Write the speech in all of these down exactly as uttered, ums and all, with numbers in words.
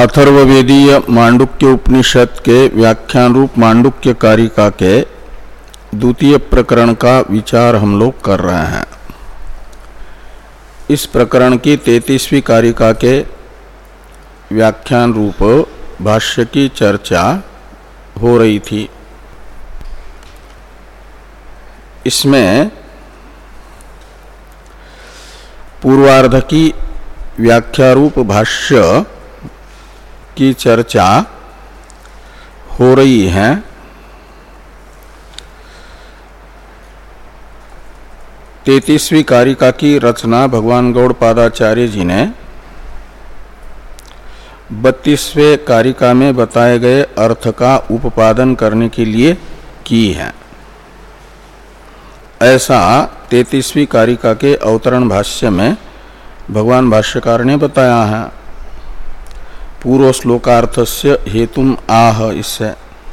अथर्ववेदीय मांडुक्य उपनिषद के व्याख्यान रूप मांडुक्य कारिका के द्वितीय प्रकरण का विचार हम लोग कर रहे हैं। इस प्रकरण की तैंतीसवीं कारिका के व्याख्यान रूप भाष्य की चर्चा हो रही थी। इसमें पूर्वार्ध की व्याख्या रूप भाष्य की चर्चा हो रही है। तैंतीसवीं कारिका की रचना भगवान गौड़पादाचार्य जी ने बत्तीसवें कारिका में बताए गए अर्थ का उपादन करने के लिए की है। ऐसा तैंतीसवीं कारिका के अवतरण भाष्य में भगवान भाष्यकार ने बताया है। पूर्व श्लोकार्थस्य हेतुम आह, इससे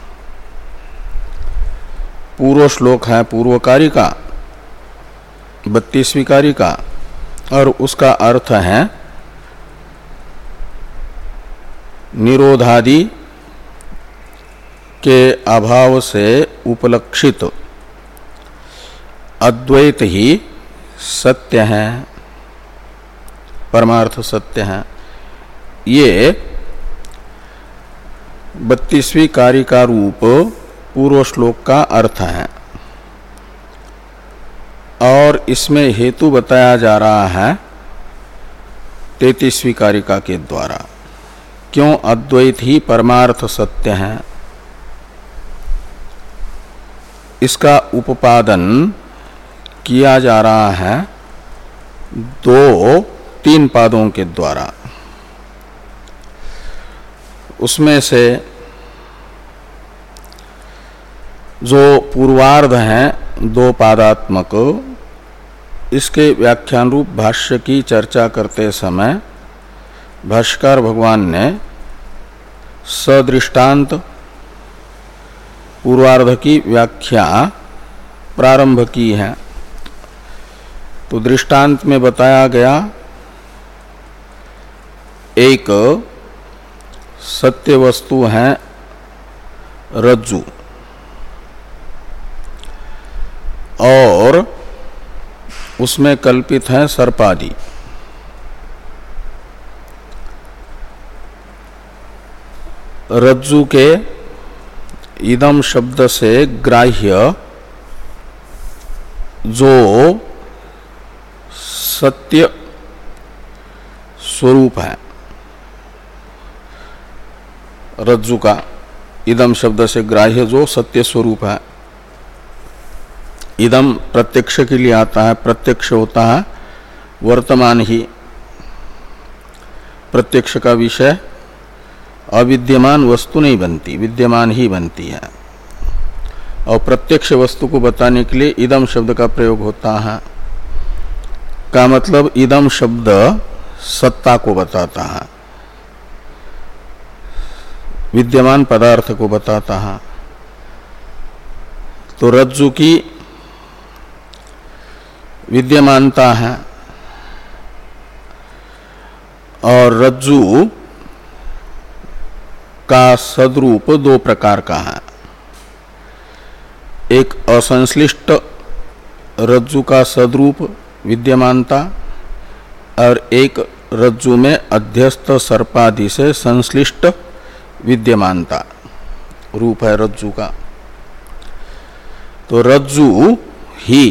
पूर्व श्लोक है पूर्व कारिका बत्तीसवीं कारिका और उसका अर्थ है निरोधादि के अभाव से उपलक्षित अद्वैत ही सत्य है, परमार्थ सत्य है। ये बत्तीसवीं कारिका रूप पूर्व श्लोक का अर्थ है और इसमें हेतु बताया जा रहा है तैंतीसवीं कारिका के द्वारा। क्यों अद्वैत ही परमार्थ सत्य है, इसका उपादन किया जा रहा है दो तीन पादों के द्वारा। उसमें से जो पूर्वार्ध हैं दो पादात्मक, इसके व्याख्यान रूप भाष्य की चर्चा करते समय भाष्यकार भगवान ने सदृष्टांत पूर्वार्ध की व्याख्या प्रारंभ की है। तो दृष्टांत में बताया गया एक सत्य वस्तु है रज्जु और उसमें कल्पित है सर्पादि। रज्जु के इदम शब्द से ग्राह्य जो सत्य स्वरूप है, रज्जु का इदम शब्द से ग्राह्य जो सत्य स्वरूप है, इदम प्रत्यक्ष के लिए आता है। प्रत्यक्ष होता है वर्तमान ही, प्रत्यक्ष का विषय अविद्यमान वस्तु नहीं बनती, विद्यमान ही बनती है। और प्रत्यक्ष वस्तु को बताने के लिए इदम शब्द का प्रयोग होता है। का मतलब इदम शब्द सत्ता को बताता है, विद्यमान पदार्थ को बताता है। तो रज्जु की विद्यमानता है और रज्जु का सद्रूप दो प्रकार का है। एक असंश्लिष्ट रज्जु का सद्रूप विद्यमानता और एक रज्जु में अध्यस्त सर्पादि से संश्लिष्ट विद्यमानता रूप है रज्जु का। तो रज्जु ही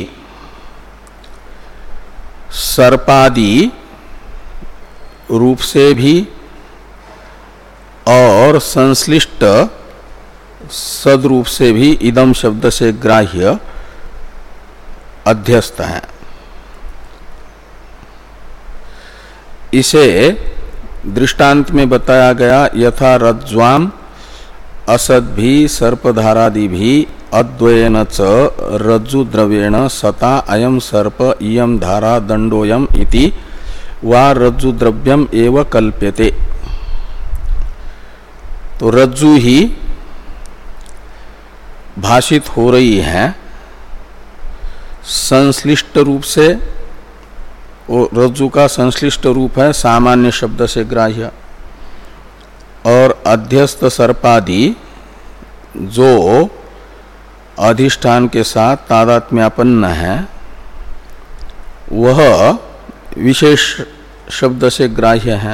सर्पादि रूप से भी और संश्लिष्ट सद्रूप से भी इदम शब्द से ग्राह्य अध्यस्त है। इसे दृष्टांत में बताया गया यथा रज्ज्वाम असद्भि सर्पधारादि भी अद्वयेन च रज्जु द्रव्येण सता अयम सर्प इयम धारा दंडोयम इति वा रज्जु द्रव्यम एव कल्प्यते। तो रज्जु ही भाषित हो रही है संश्लिष्ट रूप से, वो रज्जु का संश्लिष्ट रूप है सामान्य शब्द से ग्राह्य, और अध्यस्त सर्पादि जो अधिष्ठान के साथ तादात्म्यापन्न है वह विशेष शब्द से ग्राह्य है।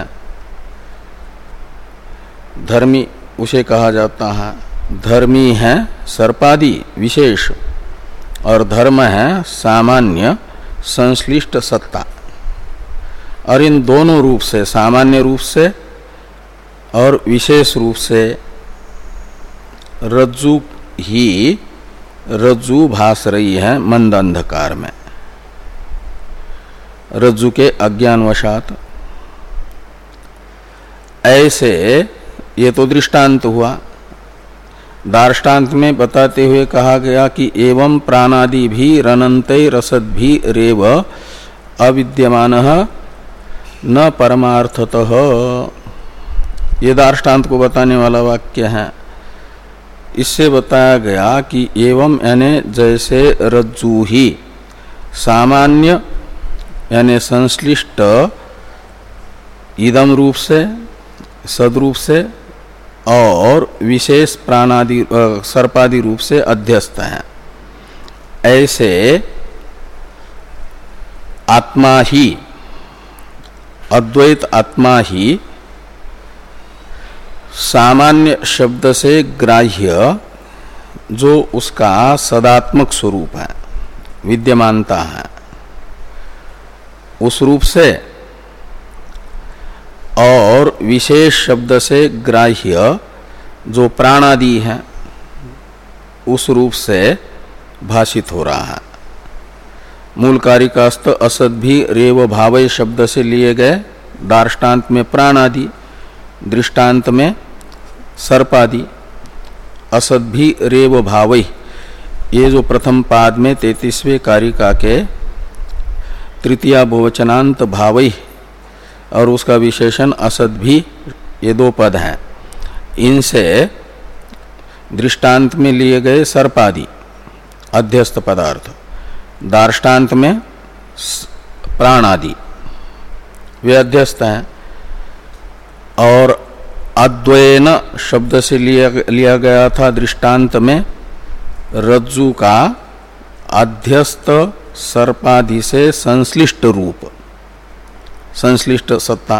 धर्मी उसे कहा जाता है। धर्मी है सर्पादि विशेष और धर्म है सामान्य संश्लिष्ट सत्ता। और इन दोनों रूप से, सामान्य रूप से और विशेष रूप से, रज्जु ही रज्जु भास रही है मंद अंधकार में, रज्जु के अज्ञानवशात। ऐसे ये तो दृष्टांत हुआ। दार्ष्टान्त में बताते हुए कहा गया कि एवं प्राणादि भी रनन्ते रसद भी रेव अविद्यमानः न परमार्थतः, ये दार्ष्टान्त को बताने वाला वाक्य है। इससे बताया गया कि एवं यानी जैसे रज्जु ही सामान्य यानी संश्लिष्ट इदम रूप से, सदरूप से और विशेष प्राणादि सर्पादि रूप से अध्यस्त है, ऐसे आत्मा ही, अद्वैत आत्मा ही सामान्य शब्द से ग्राह्य जो उसका सदात्मक स्वरूप है, विद्यमानता है, उस रूप से और विशेष शब्द से ग्राह्य जो प्राणादि है उस रूप से भाषित हो रहा है। मूल कारिकास्त असद भी रेव भावय शब्द से लिए गए, दार्ष्टान्त में प्राणादि, दृष्टांत में सर्पादि। असद भी रेव भावय, ये जो प्रथम पाद में तैंतीसवें कारिका के तृतीया बहुवचनांत भावय और उसका विशेषण असद भी, ये दो पद हैं। इनसे दृष्टांत में लिए गए सर्पादि अध्यस्त पदार्थ, दार्ष्टान्त में प्राणादि वे अध्यस्त हैं। और अद्वैन शब्द से लिया, लिया गया था दृष्टांत में रज्जु का अध्यस्त सर्पादि से संश्लिष्ट रूप, संश्लिष्ट सत्ता,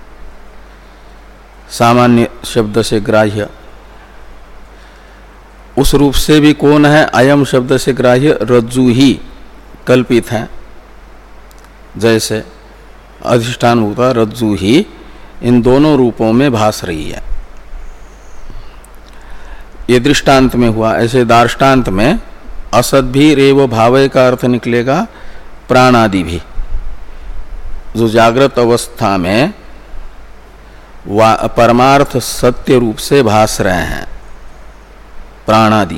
सामान्य शब्द से ग्राह्य। उस रूप से भी कौन है? अयम शब्द से ग्राह्य रज्जु ही कल्पित है। जैसे अधिष्ठान होता रज्जु ही इन दोनों रूपों में भास रही है, ये दृष्टांत में हुआ। ऐसे दार्ष्टान्त में असद भी रेव भावय का अर्थ निकलेगा प्राणादि भी, जो जागृत अवस्था में परमार्थ सत्य रूप से भास रहे हैं, प्राणादि,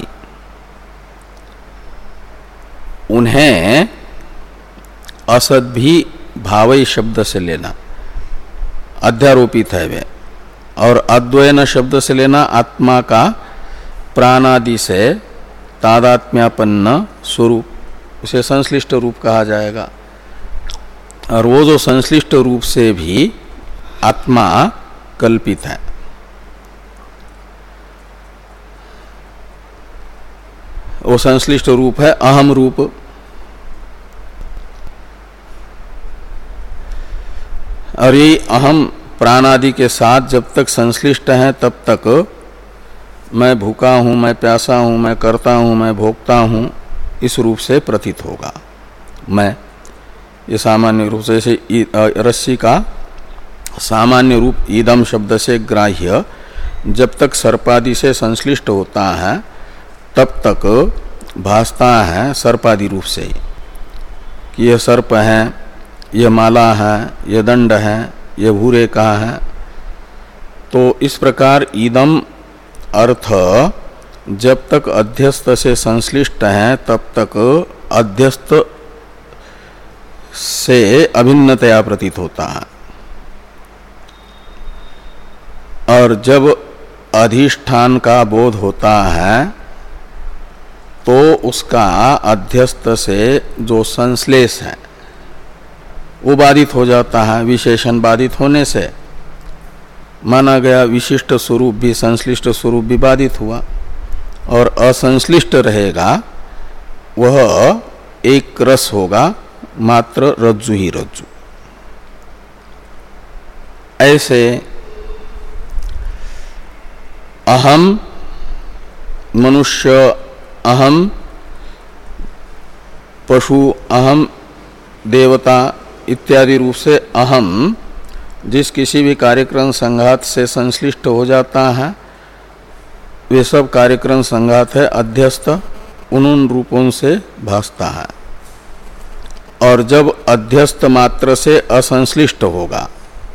उन्हें असद भी भावई शब्द से लेना, अध्यारोपित है वे। और अद्वैन शब्द से लेना आत्मा का प्राणादि से तादात्म्यापन्न स्वरूप, उसे संश्लिष्ट रूप कहा जाएगा। और वो जो संश्लिष्ट रूप से भी आत्मा कल्पित है, वो संश्लिष्ट रूप है अहम रूप। और ये अहम प्राणादि के साथ जब तक संश्लिष्ट है तब तक मैं भूखा हूँ, मैं प्यासा हूँ, मैं करता हूँ, मैं भोगता हूँ, इस रूप से प्रतीत होगा मैं। ये सामान्य रूप से, जैसे रस्सी का सामान्य रूप ईदम शब्द से ग्राह्य जब तक सर्पादि से संश्लिष्ट होता है तब तक भासता है सर्पादि रूप से ही कि यह सर्प है, यह माला है, यह दंड है, यह भूरे का है। तो इस प्रकार ईदम अर्थ जब तक अध्यस्त से संश्लिष्ट है तब तक अध्यस्त से अभिन्नतया प्रतीत होता है, और जब अधिष्ठान का बोध होता है तो उसका अध्यस्त से जो संश्लेष है वो बाधित हो जाता है। विशेषण बाधित होने से माना गया विशिष्ट स्वरूप भी संश्लिष्ट स्वरूप भी बाधित हुआ, और असंश्लिष्ट रहेगा वह एक रस होगा, मात्र रज्जु ही रज्जु। ऐसे अहम मनुष्य, अहम पशु, अहम देवता इत्यादि रूप से अहम जिस किसी भी कार्यक्रम संघात से संश्लिष्ट हो जाता है, वे सब कार्यक्रम संघात है अध्यस्त, उन उन रूपों से भासता है। और जब अध्यस्त मात्र से असंश्लिष्ट होगा,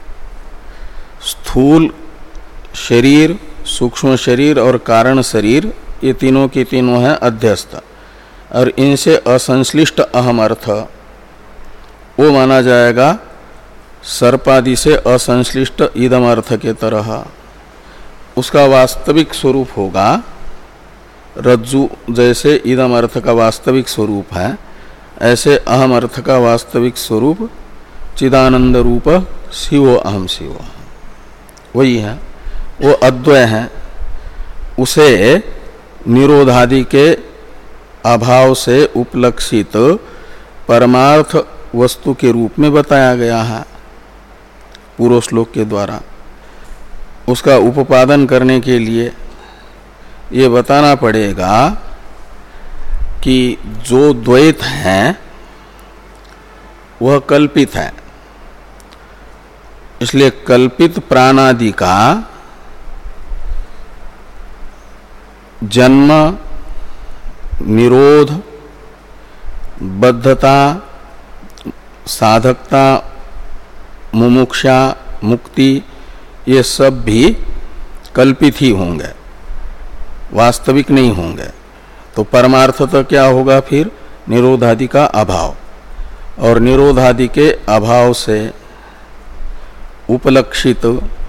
स्थूल शरीर, सूक्ष्म शरीर और कारण शरीर, ये तीनों की तीनों हैं अध्यस्त, और इनसे असंश्लिष्ट अहम अर्थ वो माना जाएगा सर्पादि से असंश्लिष्ट इदम अर्थ के तरह। उसका वास्तविक स्वरूप होगा रज्जु, जैसे इदम अर्थ का वास्तविक स्वरूप है, ऐसे अहम अर्थ का वास्तविक स्वरूप चिदानंद रूप शिवो अहम शिव वही है, वो अद्वय है। उसे निरोधादि के अभाव से उपलक्षित परमार्थ वस्तु के रूप में बताया गया है पूर्व श्लोक के द्वारा। उसका उपादन करने के लिए ये बताना पड़ेगा कि जो द्वैत है वह कल्पित है, इसलिए कल्पित प्राणादि का जन्म, निरोध, बद्धता, साधकता, मुमुक्षा, मुक्ति, ये सब भी कल्पित ही होंगे, वास्तविक नहीं होंगे। तो परमार्थतः क्या होगा फिर? निरोधादि का अभाव, और निरोधादि के अभाव से उपलक्षित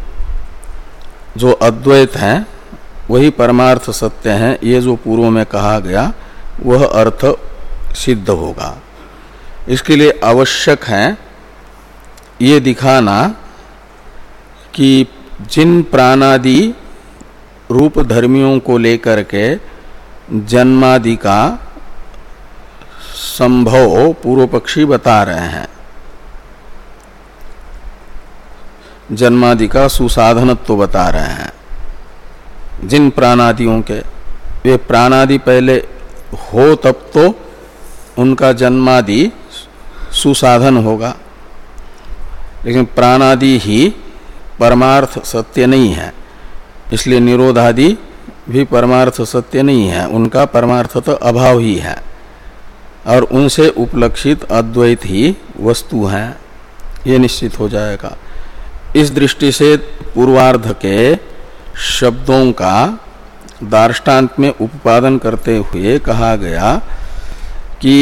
जो अद्वैत है वही परमार्थ सत्य है, ये जो पूर्व में कहा गया वह अर्थ सिद्ध होगा। इसके लिए आवश्यक है ये दिखाना कि जिन प्राणादि रूप धर्मियों को लेकर के जन्मादि का संभव पूर्व पक्षी बता रहे हैं, जन्मादि का सुसाधनत्व बता रहे हैं, जिन प्राणादियों के, वे प्राणादि पहले हो तब तो उनका जन्मादि सुसाधन होगा, लेकिन प्राणादि ही परमार्थ सत्य नहीं है, इसलिए निरोधादि भी परमार्थ सत्य नहीं है, उनका परमार्थतः अभाव ही है, और उनसे उपलक्षित अद्वैत ही वस्तु है, ये निश्चित हो जाएगा। इस दृष्टि से पूर्वार्ध के शब्दों का दार्ष्टान्त में उपादन करते हुए कहा गया कि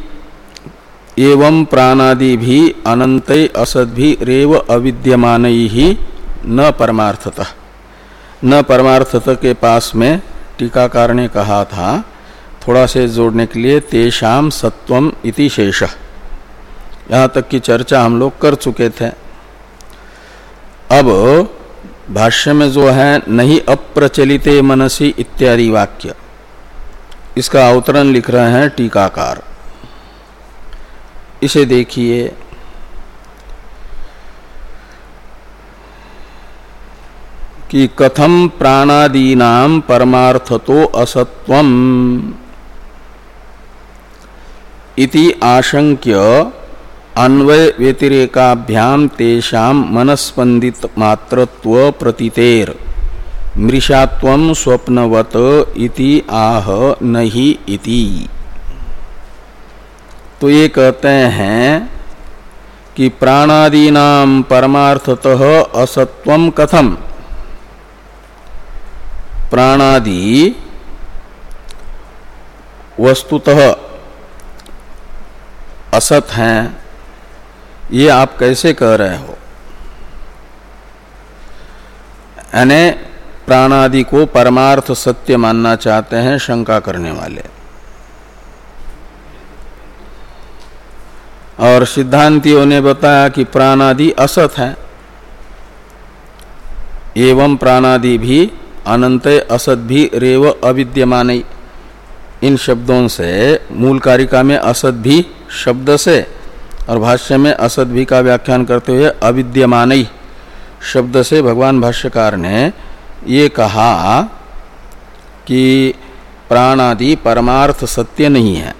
एवं प्राणादि भी अनंत असद भी रेव अविद्यमान ही न परमार्थतः, न परमार्थतः के पास में टीकाकार ने कहा था, थोड़ा से जोड़ने के लिए, तेषाम सत्वम इति शेषः, यहाँ तक की चर्चा हम लोग कर चुके थे। अब भाष्य में जो है नहीं अप्रचलिते मनसी इत्यादि वाक्य, इसका अवतरण लिख रहे हैं टीकाकार। इसे देखिए, कि कथम प्राणादीनां परमार्थतो असत्वम इति आशंक्य अन्वय व्यतिरेकाभ्याम तेषाम मनस्पंदित मात्रत्व प्रतीतेर मृषात्वम स्वप्नवत इति आह नहीं इति। तो ये कहते हैं कि प्राणादीनां परमार्थतः असत्वम कथम, प्राणादि वस्तुतः असत हैं, ये आप कैसे कह रहे हो? यानी प्राणादि को परमार्थ सत्य मानना चाहते हैं शंका करने वाले, और सिद्धांतियों ने बताया कि प्राणादि असत है, एवं प्राणादि भी अनंत असत भी रेव अविद्यमान, इन शब्दों से मूल कारिका में असत भी शब्द से और भाष्य में असत भी का व्याख्यान करते हुए अविद्यमान शब्द से भगवान भाष्यकार ने ये कहा कि प्राणादि परमार्थ सत्य नहीं है।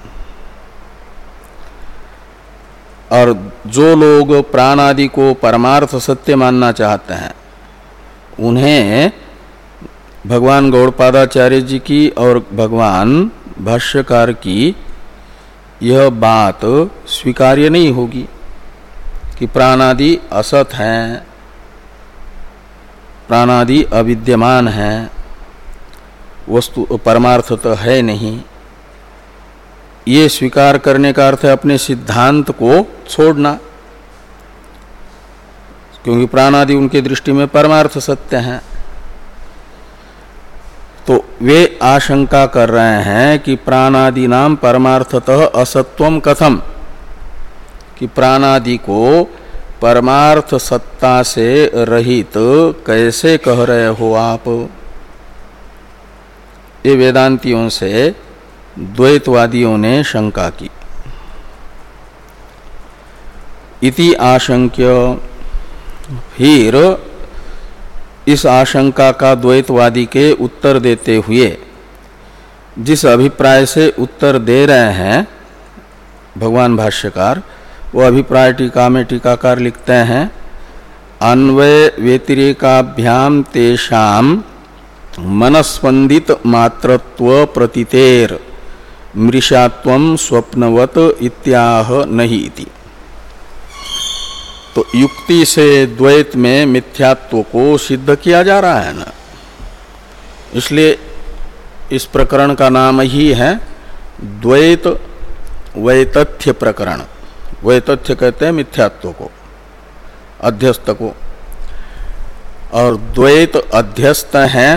और जो लोग प्राणादि को परमार्थ सत्य मानना चाहते हैं उन्हें भगवान गौड़पादाचार्य जी की और भगवान भाष्यकार की यह बात स्वीकार्य नहीं होगी कि प्राणादि असत हैं, प्राणादि अविद्यमान हैं, वस्तु परमार्थ तो है नहीं। ये स्वीकार करने का अर्थ है अपने सिद्धांत को छोड़ना, क्योंकि प्राणादि उनके दृष्टि में परमार्थ सत्य हैं। तो वे आशंका कर रहे हैं कि प्राणादि नाम परमार्थतः असत्वम कथम, कि प्राणादि को परमार्थ सत्ता से रहित कैसे कह रहे हो आप। ये वेदांतियों से द्वैतवादियों ने शंका की। इति आशंक्य, फिर इस आशंका का द्वैतवादी के उत्तर देते हुए जिस अभिप्राय से उत्तर दे रहे हैं भगवान भाष्यकार, वो अभिप्राय टीका में टीकाकार लिखते हैं, अन्वय व्यतिरेकाभ्याम तेषाम मनस्पंदित मात्रत्व प्रतीतेर मृषात्वम स्वप्नवत इत्याह नहीं इति। तो युक्ति से द्वैत में मिथ्यात्व को सिद्ध किया जा रहा है ना, इसलिए इस प्रकरण का नाम ही है द्वैत वैतथ्य प्रकरण। वैतथ्य कहते हैं मिथ्यात्व को, अध्यस्त को, और द्वैत अध्यस्त है।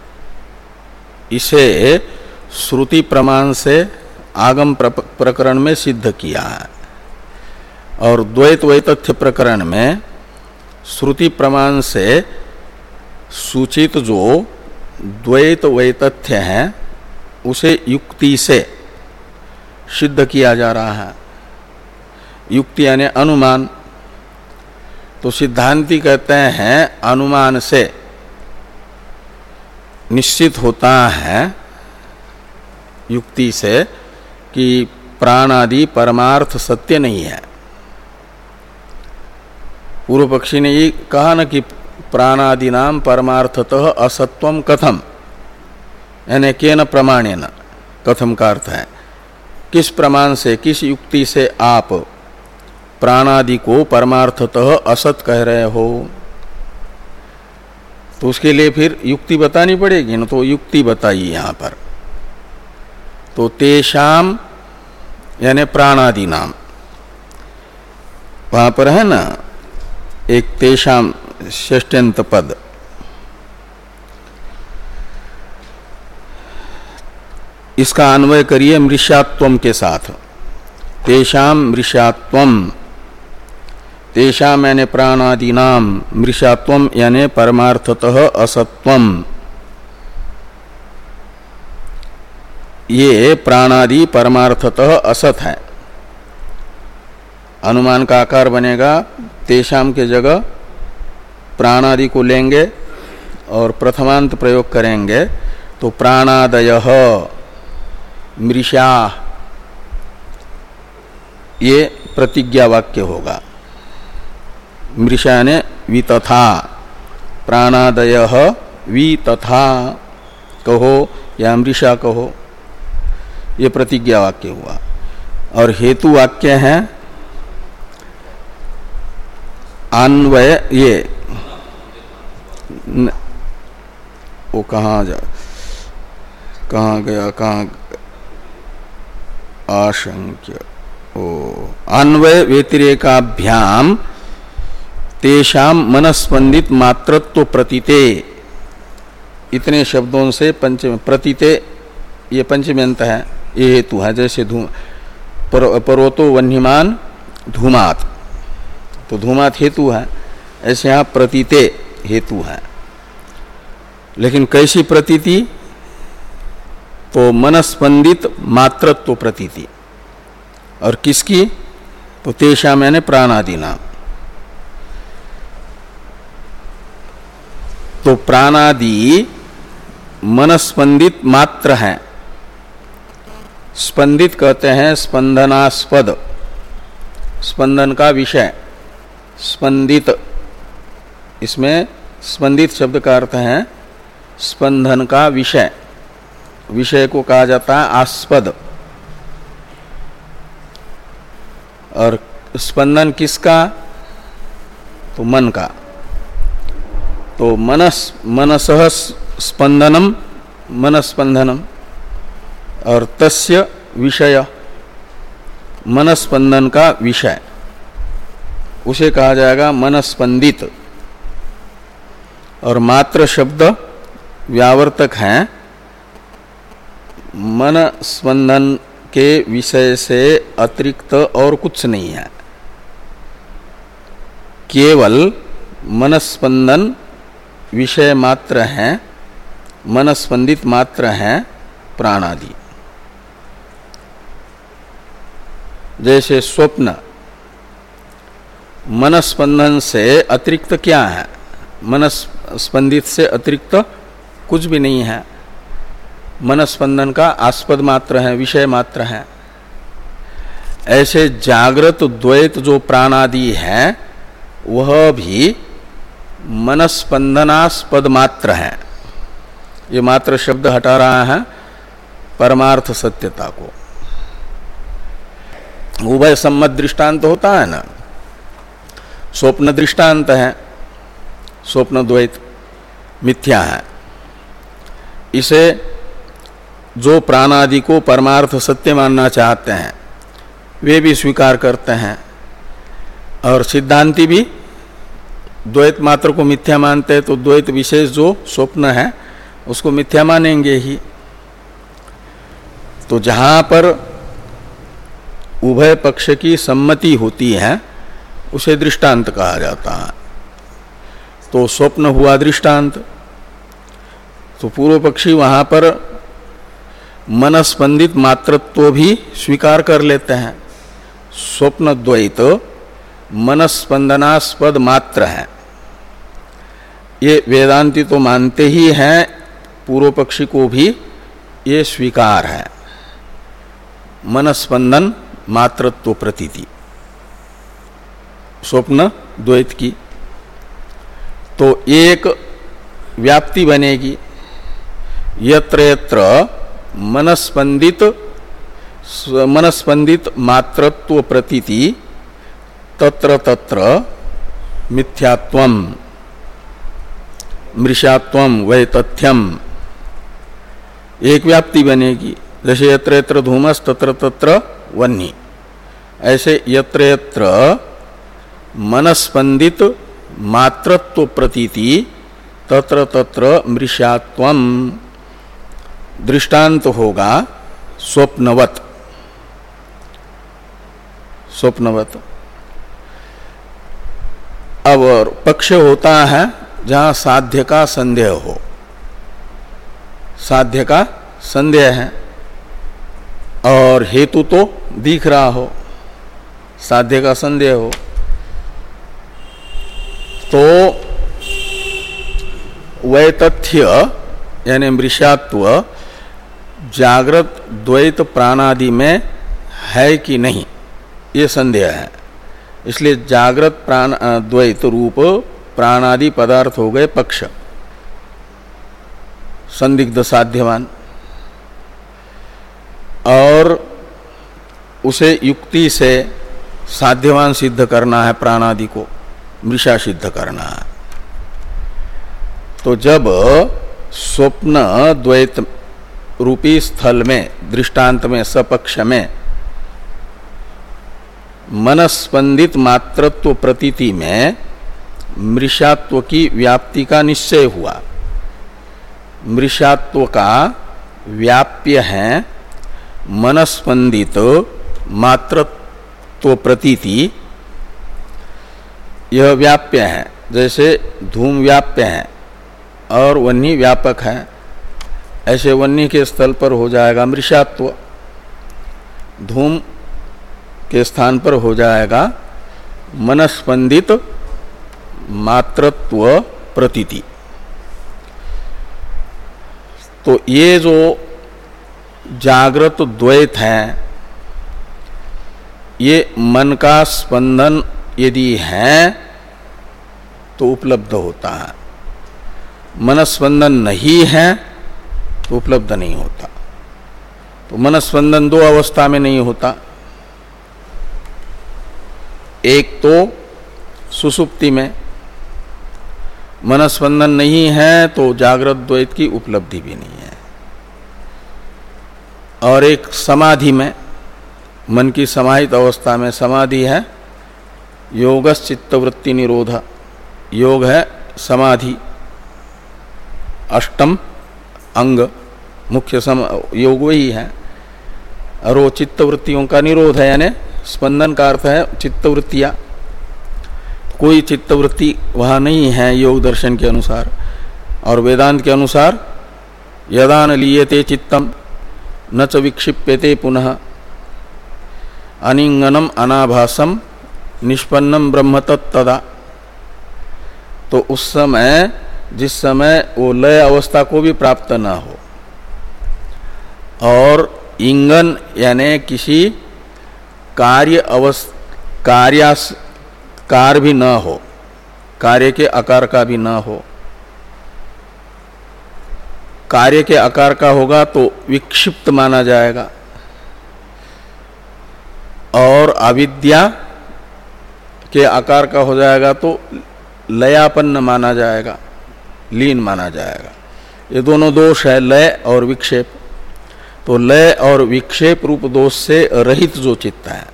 इसे श्रुति प्रमाण से आगम प्रकरण में सिद्ध किया है, और द्वैत वैतथ्य प्रकरण में श्रुति प्रमाण से सूचित जो द्वैत वैतथ्य है उसे युक्ति से सिद्ध किया जा रहा है। युक्ति यानी अनुमान। तो सिद्धांती कहते हैं अनुमान से निश्चित होता है, युक्ति से, कि प्राणादि परमार्थ सत्य नहीं है। पूर्व पक्षी ने ये कहा न कि प्राणादि नाम परमार्थतः असत्वम कथम, यानी केन प्रमाणेन, कथम का अर्थ है किस प्रमाण से, किस युक्ति से आप प्राणादि को परमार्थतः असत कह रहे हो। तो उसके लिए फिर युक्ति बतानी पड़ेगी ना, तो युक्ति बताइए यहाँ पर। तो तेषाम यानी प्राणादि नाम, वहां पर है ना एक तेषाम षष्ट्यंत पद, इसका अन्वय करिए मृषात्वम के साथ। तेषाम मृषात्वम, तेषाम यानी प्राणादि नाम, मृषात्वम यानी परमार्थतः असत्वम। ये प्राणादि परमार्थतः असत है। अनुमान का आकार बनेगा, तेषाम के जगह प्राणादि को लेंगे और प्रथमांत प्रयोग करेंगे, तो प्राणादयः मृषा, ये प्रतिज्ञा वाक्य होगा। मृषा ने वितथा, प्राणादयः वितथा कहो या मृषा कहो, ये प्रतिज्ञा वाक्य हुआ। और हेतु वाक्य है अन्वय, ये न, वो कहाँ जा कहाँ गया कहाँ आशंक्य, ओ अन्वय व्यतिरेकाभ्याम तेषाम मनस्पंदित मात्रत्व प्रतीते, इतने शब्दों से पंचम प्रतीते, ये पंचम्यंत है, ये हेतु है। जैसे धू पर, पर्वतो वन्यमान धूमात, तो धूमात हेतु है, ऐसे यहाँ प्रतीते हेतु है। लेकिन कैसी प्रतीति? तो मनस्पंदित मात्रत्व प्रतीति। और किसकी? तो तेषा मैंने प्राणादि नाम। तो प्राणादि मनस्पंदित मात्र हैं। स्पंदित कहते हैं स्पंदनास्पद, स्पंदन का विषय। स्पंदित, इसमें स्पंदित शब्द का अर्थ है स्पंदन का विषय। विषय को कहा जाता है आस्पद। और स्पंदन किसका? तो मन का। तो मनस मनसः स्पंदनम मनस्पंदनम, और तस्य विषय, मनस्पंदन का विषय, उसे कहा जाएगा मनस्पंदित। और मात्र शब्द व्यावर्तक है। मन स्पंदन के विषय से अतिरिक्त और कुछ नहीं है, केवल मनस्पंदन विषय मात्र है, मनस्पंदित मात्र है प्राणादि। जैसे स्वप्न, मनस्पंदन से अतिरिक्त क्या है? मनस्पंदित से अतिरिक्त कुछ भी नहीं है, मनस्पंदन का आस्पद मात्र है, विषय मात्र है। ऐसे जागृत द्वैत जो प्राणादि है वह भी मनस्पंदनास्पद मात्र है। ये मात्र शब्द हटा रहा है परमार्थ सत्यता को। उभय सम्मत दृष्टांत होता है ना, स्वप्न दृष्टांत है, स्वप्न द्वैत मिथ्या है। इसे जो प्राणादि को परमार्थ सत्य मानना चाहते हैं वे भी स्वीकार करते हैं, और सिद्धांती भी द्वैत मात्र को मिथ्या मानते हैं, तो द्वैत विशेष जो स्वप्न है उसको मिथ्या मानेंगे ही। तो जहां पर उभय पक्ष की सम्मति होती है उसे दृष्टांत कहा जाता है। तो स्वप्न हुआ दृष्टांत। तो पूर्व पक्षी वहां पर मनस्पंदित मात्रत्व भी स्वीकार कर लेते हैं। स्वप्न द्वैत मनस्पंदनास्पद मात्र है, ये वेदांती तो मानते ही हैं, पूर्व पक्षी को भी ये स्वीकार है। मनस्पंदन मात्रत्व प्रतीति स्वप्न द्वैत की। तो एक व्याप्ति बनेगी, यत्र यत्र मनस्पंदित मनस्पंदित मात्रत्व प्रतीति तत्र तत्र मिथ्यात्वम मृषात्वम वै तथ्यम। एक व्याप्ति बनेगी, जैसे यत्र यत्र धूमस तत्र तत्र वह्नि। ऐसे यत्र यत्र मनस्पंदित मात्रत्व प्रतीति तत्र तत्र मृषात्वम दृष्टांत होगा स्वप्नवत। स्वप्नवत। अब पक्ष होता है जहां साध्य का संदेह हो, साध्य का संदेह है और हेतु तो दिख रहा हो, साध्य का संदेह हो, तो वै तथ्य यानी मृषात्व जागृत द्वैत प्राणादि में है कि नहीं, ये संदेह है। इसलिए जागृत प्राण द्वैत रूप प्राणादि पदार्थ हो गए पक्ष, संदिग्ध साध्यवान, और उसे युक्ति से साध्यवान सिद्ध करना है, प्राणादि को मृषा सिद्ध करना है। तो जब स्वप्न द्वैत रूपी स्थल में दृष्टांत में सपक्ष में मनस्पंदित मात्रत्व प्रतीति में मृषात्व की व्याप्ति का निश्चय हुआ, मृषात्व का व्याप्य है मनस्पंदित मात्रत्व प्रतीति, यह व्याप्य है। जैसे धूम व्याप्य है, और वन्नी व्यापक है, ऐसे वन्नी के स्थल पर हो जाएगा मृषात्व, धूम के स्थान पर हो जाएगा मनस्पंदित मात्रत्व प्रतीति। तो ये जो जागृत द्वैत है, ये मन का स्पंदन यदि है तो उपलब्ध होता है, मनस्पंदन नहीं है तो उपलब्ध नहीं होता। तो मनस्पंदन दो अवस्था में नहीं होता, एक तो सुषुप्ति में मनस्पंदन नहीं है तो जागृत द्वैत की उपलब्धि भी नहीं है, और एक समाधि में, मन की समाहित अवस्था में समाधि है, योगस चित्तवृत्ति निरोध, योग है समाधि, अष्टम अंग मुख्य सम योग वही है, और वो चित्तवृत्तियों का निरोध है, यानी स्पंदन का अर्थ है चित्तवृत्तियां। कोई चित्तवृत्ति वहाँ नहीं है योग दर्शन के अनुसार, और वेदांत के अनुसार यदा न लीयते चित्तम न च विक्षिप्यते पुनः अनिंगनम अनाभासम निष्पन्नम ब्रह्म तत्तदा। तो उस समय, जिस समय वो लय अवस्था को भी प्राप्त न हो और इंगन यानी किसी कार्य अवस्था कार्यास कार भी न हो, कार्य के आकार का भी न हो, कार्य के आकार का होगा तो विक्षिप्त माना जाएगा, और अविद्या के आकार का हो जाएगा तो लयापन्न माना जाएगा, लीन माना जाएगा। ये दोनों दोष है, लय और विक्षेप। तो लय और विक्षेप रूप दोष से रहित जो चित्त है,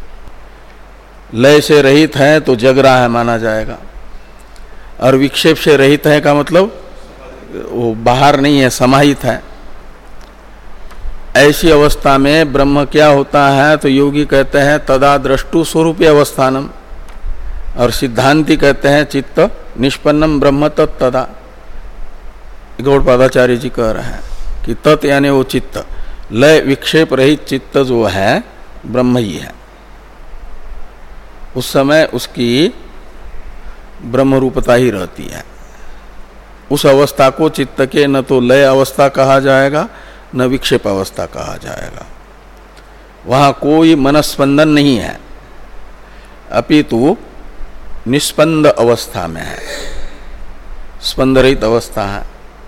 लय से रहित है तो जग रहा है माना जाएगा, और विक्षेप से रहित है का मतलब वो बाहर नहीं है, समाहित है। ऐसी अवस्था में ब्रह्म क्या होता है, तो योगी कहते हैं तदा द्रष्टु स्वरूपे अवस्थानम, और सिद्धांती कहते हैं चित्त निष्पन्नम ब्रह्म तत्तदा। गौड़पादाचार्य जी कह रहे हैं कि तत् यानी वो चित्त, लय विक्षेप रहित चित्त जो है ब्रह्म ही है। उस समय उसकी ब्रह्म रूपता ही रहती है। उस अवस्था को चित्त के न तो लय अवस्था कहा जाएगा न विक्षेप अवस्था कहा जाएगा। वहाँ कोई मनस्पंदन नहीं है, अपितु निस्पंद अवस्था में है, स्पंदरहित अवस्था है।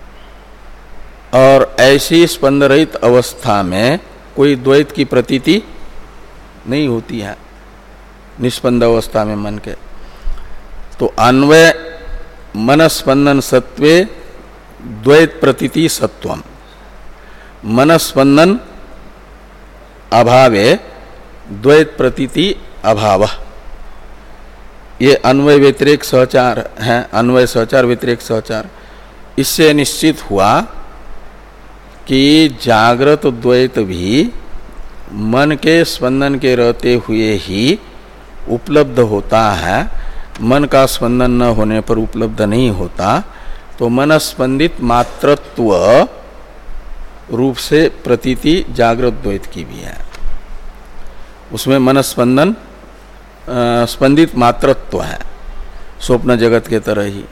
और ऐसी स्पंदरहित अवस्था में कोई द्वैत की प्रतीति नहीं होती है, निस्पंद अवस्था में मन के। तो अन्वय मनस्पंदन सत्वे द्वैत प्रतीति सत्वम, मनस्पंदन अभावे द्वैत प्रतीति अभाव। ये अन्वय व्यतिरेक सहचार है, अन्वय सहचार व्यतिरेक सहचार। इससे निश्चित हुआ कि जागृत द्वैत भी मन के स्पंदन के रहते हुए ही उपलब्ध होता है, मन का स्पंदन न होने पर उपलब्ध नहीं होता। तो मनस्पंदित मात्रत्व रूप से प्रतीति जागृत द्वैत की भी है, उसमें मनस्पंदन स्पंदित मात्रत्व है, स्वप्न जगत के तरह ही।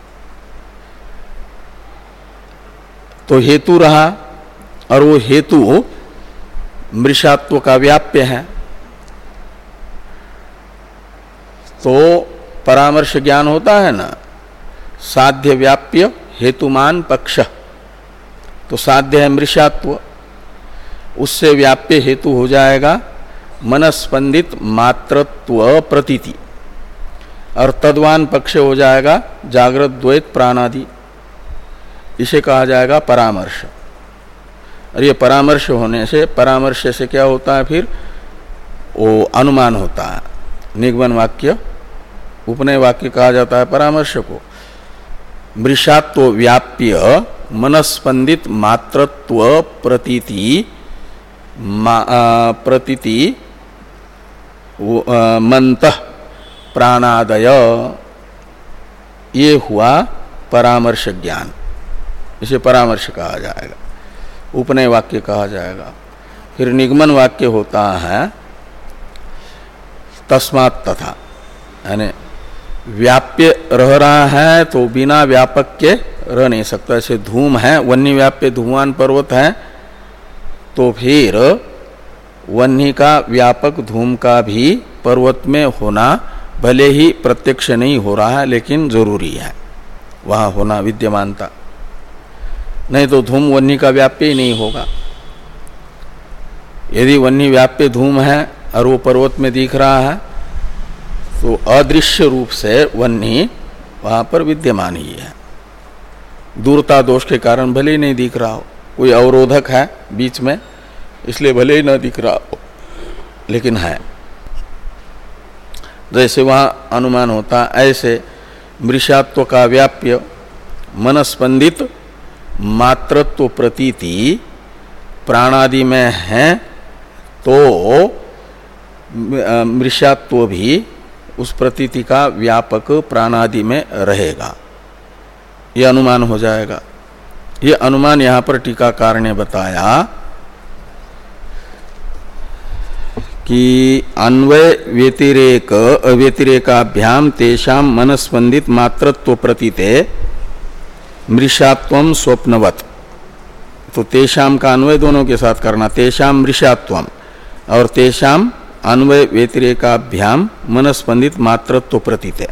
तो हेतु रहा, और वो हेतु मृषात्व का व्याप्य है। तो परामर्श ज्ञान होता है ना, साध्य व्याप्य हेतुमान पक्ष, तो साध्य है मृषात्व, उससे व्याप्य हेतु हो जाएगा मनस्पंदित मात्रत्व प्रतीति, और तद्वान पक्ष हो जाएगा जागृत द्वैत प्राणादि। इसे कहा जाएगा परामर्श। और ये परामर्श होने से, परामर्श से क्या होता है, फिर वो अनुमान होता है, निगमन वाक्य, उपनय वाक्य कहा जाता है परामर्श को। मृषात्व व्याप्य मनस्पंदित मात्रत्व प्रतीति प्रतीति मंतः प्राणादय, ये हुआ परामर्श ज्ञान। इसे परामर्श कहा जाएगा, उपनय वाक्य कहा जाएगा। फिर निगमन वाक्य होता है तस्मात् तथा, यानी व्याप्य रह रहा है तो बिना व्यापक के रह नहीं सकता। ऐसे धूम है, वन्नी व्याप्य धूमान पर्वत है, तो फिर वन्नी का व्यापक धूम का भी पर्वत में होना भले ही प्रत्यक्ष नहीं हो रहा है लेकिन जरूरी है वहां होना, विद्यमानता। नहीं तो धूम वन्नी का व्याप्य ही नहीं होगा। यदि वन्नी व्याप्य धूम है और वो पर्वत में दिख रहा है तो अदृश्य रूप से वन्नी वहां पर विद्यमान ही है। दूरता दोष के कारण भले ही नहीं दिख रहा हो, कोई अवरोधक है बीच में इसलिए भले ही न दिख रहा हो, लेकिन है। जैसे वहां अनुमान होता ऐसे मृषात्व का व्याप्य मनस्पंदित मात्रत्व प्रतीति प्राणादि में है तो मृषात्व भी उस प्रतीति का व्यापक प्राणादि में रहेगा, यह अनुमान हो जाएगा। यह अनुमान यहां पर टीकाकार ने बताया कि अन्वय व्यतिरेक व्यतिरेकाभ्याम तेषाम मनस्पंदित मात्रत्व प्रतीते मृषात्वम स्वप्नवत। तो तेषाम का अन्वय दोनों के साथ करना, तेषाम मृषात्वम और तेषाम अन्वय व्यतिरेकाभ्याम मनस्पंदित मात्रत्व प्रतीते,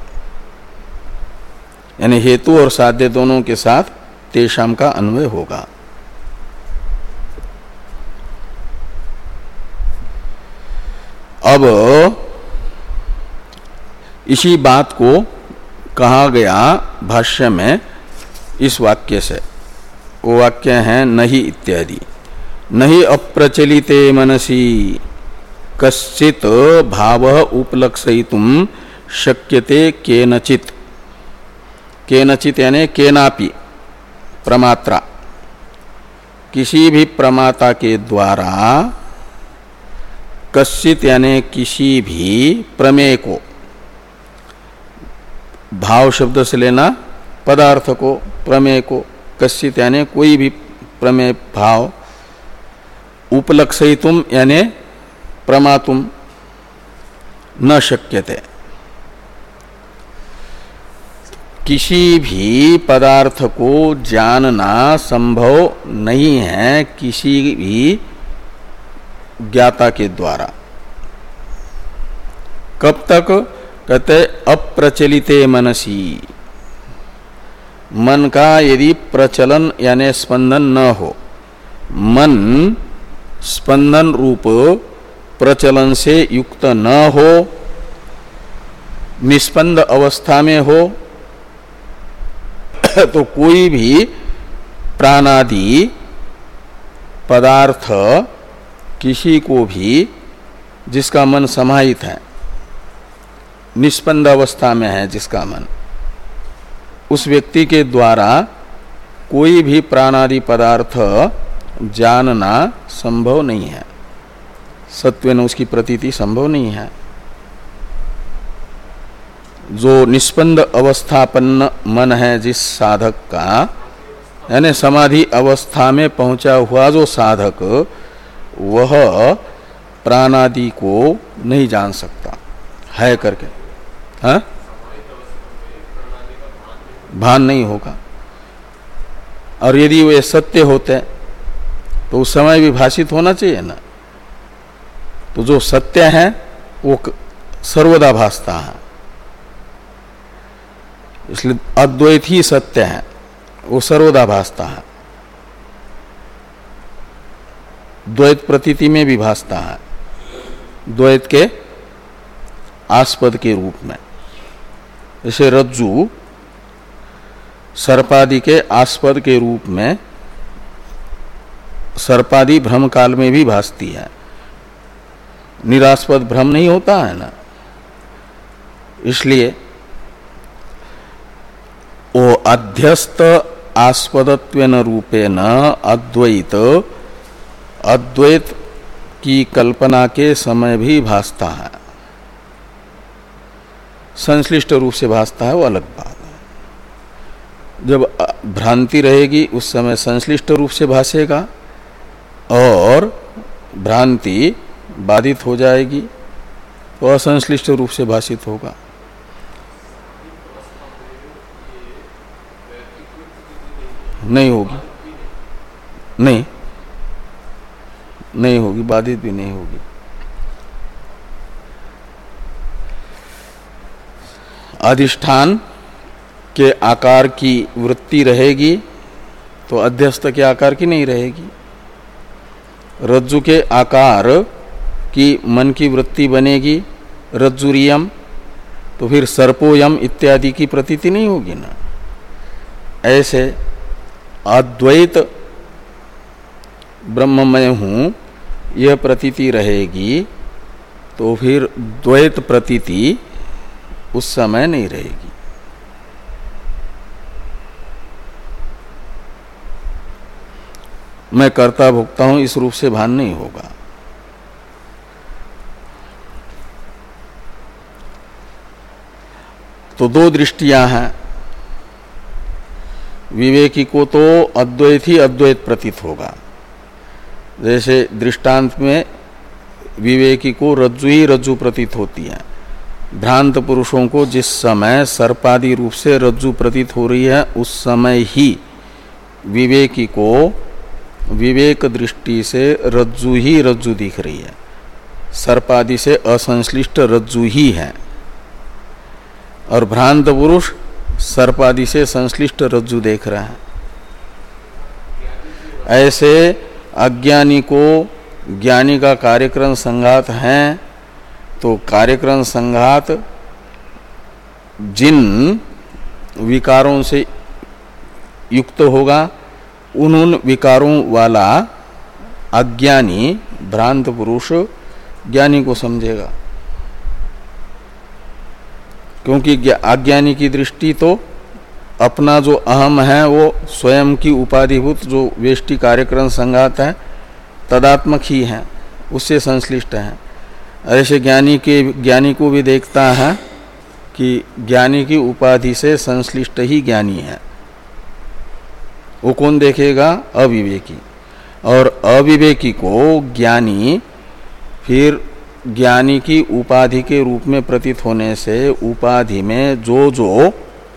यानी हेतु और साध्य दोनों के साथ तेषाम का अन्वय होगा। अब इसी बात को कहा गया भाष्य में इस वाक्य से, वो वाक्य है नहीं इत्यादि। नहीं अप्रचलिते मनसी कश्चित भाव उपलक्षयितुम शक्यते केनचित। केनचित यानी केनापि प्रमात्रा, किसी भी प्रमाता के द्वारा, कश्चित यानी किसी भी प्रमेय को, भाव शब्द से लेना पदार्थ को, प्रमेय को, कश्चित यानी कोई भी प्रमेय भाव, उपलक्षयितुम यानी प्रमातुम न शक्यते, किसी भी पदार्थ को जानना संभव नहीं है किसी भी ज्ञाता के द्वारा। कब तक? कहते अप्रचलिते मनसी, मन का यदि प्रचलन यानी स्पंदन न हो, मन स्पंदन रूप प्रचलन से युक्त न हो, निस्पंद अवस्था में हो, तो कोई भी प्राणादि पदार्थ किसी को भी जिसका मन समाहित है, निस्पंद अवस्था में है जिसका मन, उस व्यक्ति के द्वारा कोई भी प्राणादि पदार्थ जानना संभव नहीं है, सत्वेन उसकी प्रतीति संभव नहीं है। जो निस्पंद अवस्थापन्न मन है जिस साधक का, यानी समाधि अवस्था में पहुंचा हुआ जो साधक, वह प्राणादि को नहीं जान सकता है करके, हाँ? भान नहीं होगा। और यदि वे सत्य होते तो उस समय भी भाषित होना चाहिए ना। तो जो सत्य है वो सर्वदा भासता है, इसलिए अद्वैत ही सत्य है, वो सर्वदा भासता है, द्वैत प्रतीति में भी भासता है, द्वैत के आस्पद के रूप में। जैसे रज्जु सर्पादि के आस्पद के रूप में सर्पादि भ्रम काल में भी भासती है, निरास्पद भ्रम नहीं होता है ना। इसलिए वो अध्यस्त आस्पदत्वेन रूपेण अद्वैत अद्वैत की कल्पना के समय भी भासता है, संश्लिष्ट रूप से भासता है, वो अलग बात है। जब भ्रांति रहेगी उस समय संश्लिष्ट रूप से भासेगा और भ्रांति बाधित हो जाएगी तो असंश्लिष्ट रूप से भाषित होगा। नहीं होगी, नहीं नहीं होगी, बाधित भी नहीं होगी। अधिष्ठान के आकार की वृत्ति रहेगी तो अध्यस्त के आकार की नहीं रहेगी। रज्जु के आकार की मन की वृत्ति बनेगी रज्जुरियम, तो फिर सर्पोयम इत्यादि की प्रतीति नहीं होगी ना। ऐसे अद्वैत ब्रह्ममय हूँ यह प्रतीति रहेगी तो फिर द्वैत प्रतीति उस समय नहीं रहेगी। मैं कर्ता भोक्ता हूं इस रूप से भान नहीं होगा। तो दो दृष्टियां हैं। विवेकी को तो अद्वैत ही अद्वैत प्रतीत होगा। जैसे दृष्टांत में विवेकी को रज्जु ही रज्जु प्रतीत होती है। भ्रांत पुरुषों को जिस समय सर्पादि रूप से रज्जु प्रतीत हो रही है उस समय ही विवेकी को विवेक दृष्टि से रज्जु ही रज्जु दिख रही है, सर्पादि से असंश्लिष्ट रज्जु ही है। और भ्रांत पुरुष सर्पादि से संश्लिष्ट रज्जु देख रहा है। ऐसे अज्ञानी को ज्ञानी का कार्यक्रम संघात है तो कार्यक्रम संघात जिन विकारों से युक्त होगा उन विकारों वाला अज्ञानी भ्रांत पुरुष ज्ञानी को समझेगा, क्योंकि अज्ञानी की दृष्टि तो अपना जो अहम है वो स्वयं की उपाधिभूत जो वेष्टि कार्यक्रम संघात है तदात्मक ही है, उससे संश्लिष्ट है। ऐसे ज्ञानी के ज्ञानी को भी देखता है कि ज्ञानी की उपाधि से संश्लिष्ट ही ज्ञानी है। वो कौन देखेगा? अविवेकी। और अविवेकी को ज्ञानी फिर ज्ञानी की उपाधि के रूप में प्रतीत होने से उपाधि में जो जो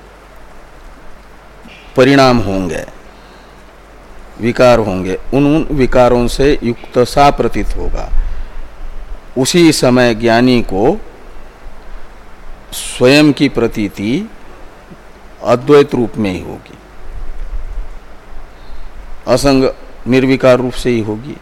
परिणाम होंगे, विकार होंगे, उन उन विकारों से युक्त सा प्रतीत होगा। उसी समय ज्ञानी को स्वयं की प्रतीति अद्वैत रूप में ही होगी, असंग निर्विकार रूप से ही होगी।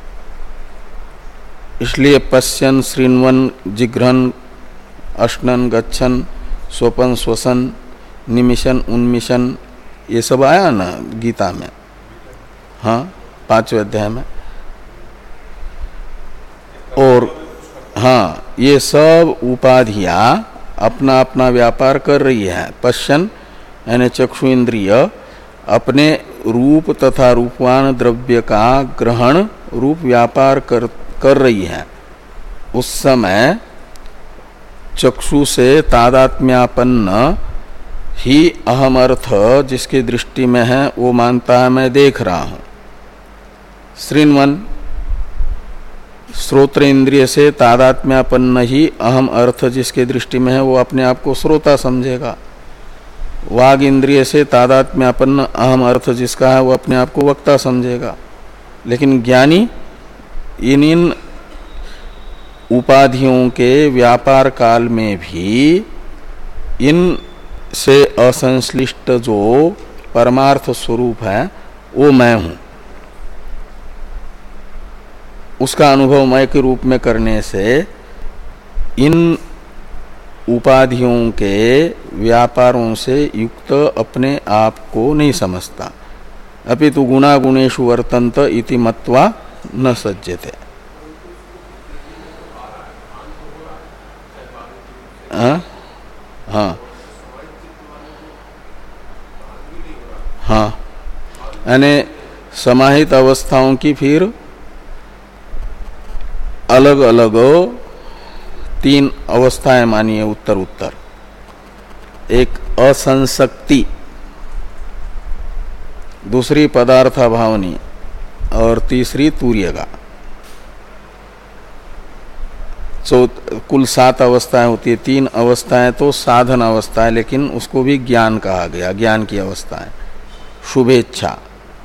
इसलिए पश्यन, श्रृण्वन, जिघ्रन, अश्नन, गच्छन, स्वपन, श्वसन, निमिशन, उन्मिशन, ये सब आया ना गीता में, हाँ पांचवें अध्याय में। और हाँ ये सब उपाधियां अपना अपना व्यापार कर रही है। पश्यन यानी चक्षु इंद्रिय अपने रूप तथा रूपवान द्रव्य का ग्रहण रूप व्यापार कर कर रही है। उस समय चक्षु से तादात्म्यापन्न ही अहम अर्थ जिसकी दृष्टि में है वो मानता है मैं देख रहा हूं। श्रृण्वन श्रोत्र इंद्रिय से तादात्म्यापन्न ही अहम अर्थ जिसके दृष्टि में है वो अपने आप को श्रोता समझेगा। वाग इंद्रिय से तादात्म्यापन्न अहम अर्थ जिसका है वो अपने आप को वक्ता समझेगा। लेकिन ज्ञानी इन इन उपाधियों के व्यापार काल में भी इन से असंश्लिष्ट जो परमार्थ स्वरूप है वो मैं हूं, उसका अनुभव मैं के रूप में करने से इन उपाधियों के व्यापारों से युक्त अपने आप को नहीं समझता। अपितु गुणा गुणेषु वर्तन्त इति मत्वा न सज्जते। हाँ हाँ हाँ यानी समाहित अवस्थाओं की फिर अलग अलग तीन अवस्थाएं मानिए उत्तर उत्तर। एक असंसक्ति दूसरी पदार्थाभावनी और तीसरी तूर्यगा। चौथ कुल सात अवस्थाएं होती है। तीन अवस्थाएं तो साधन अवस्था है, लेकिन उसको भी ज्ञान कहा गया, ज्ञान की अवस्था है। शुभेच्छा,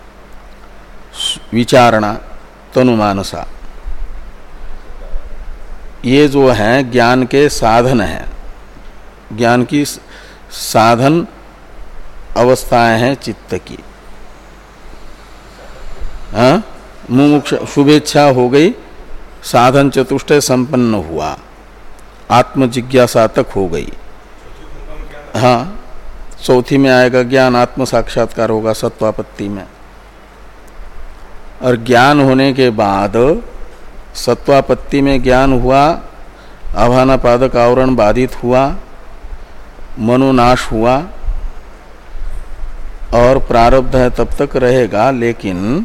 विचारणा, तनुमानसा, ये जो हैं ज्ञान के साधन हैं, ज्ञान की साधन अवस्थाएं हैं चित्त की। हाँ, मुमुक्ष शुभेच्छा हो गई, साधन चतुष्टय संपन्न हुआ, आत्म जिज्ञासा तक हो गई। हाँ, चौथी में आएगा ज्ञान, आत्म साक्षात्कार होगा सत्वापत्ति में। और ज्ञान होने के बाद सत्वापत्ति में ज्ञान हुआ, आभानापादक आवरण बाधित हुआ, मनोनाश हुआ और प्रारब्ध है तब तक रहेगा। लेकिन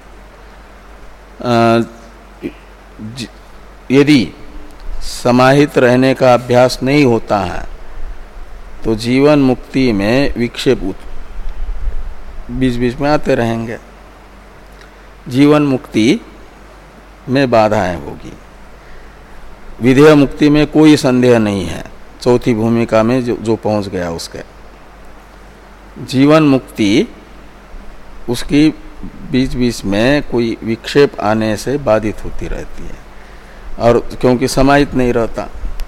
यदि समाहित रहने का अभ्यास नहीं होता है तो जीवन मुक्ति में विक्षेप बीच बीच में आते रहेंगे, जीवन मुक्ति में बाधाएं होगी। विधेय मुक्ति में कोई संदेह नहीं है, चौथी भूमिका में जो, जो पहुंच गया उसके। जीवन मुक्ति उसकी बीच बीच में कोई विक्षेप आने से बाधित होती रहती है, और क्योंकि समाहित नहीं रहता,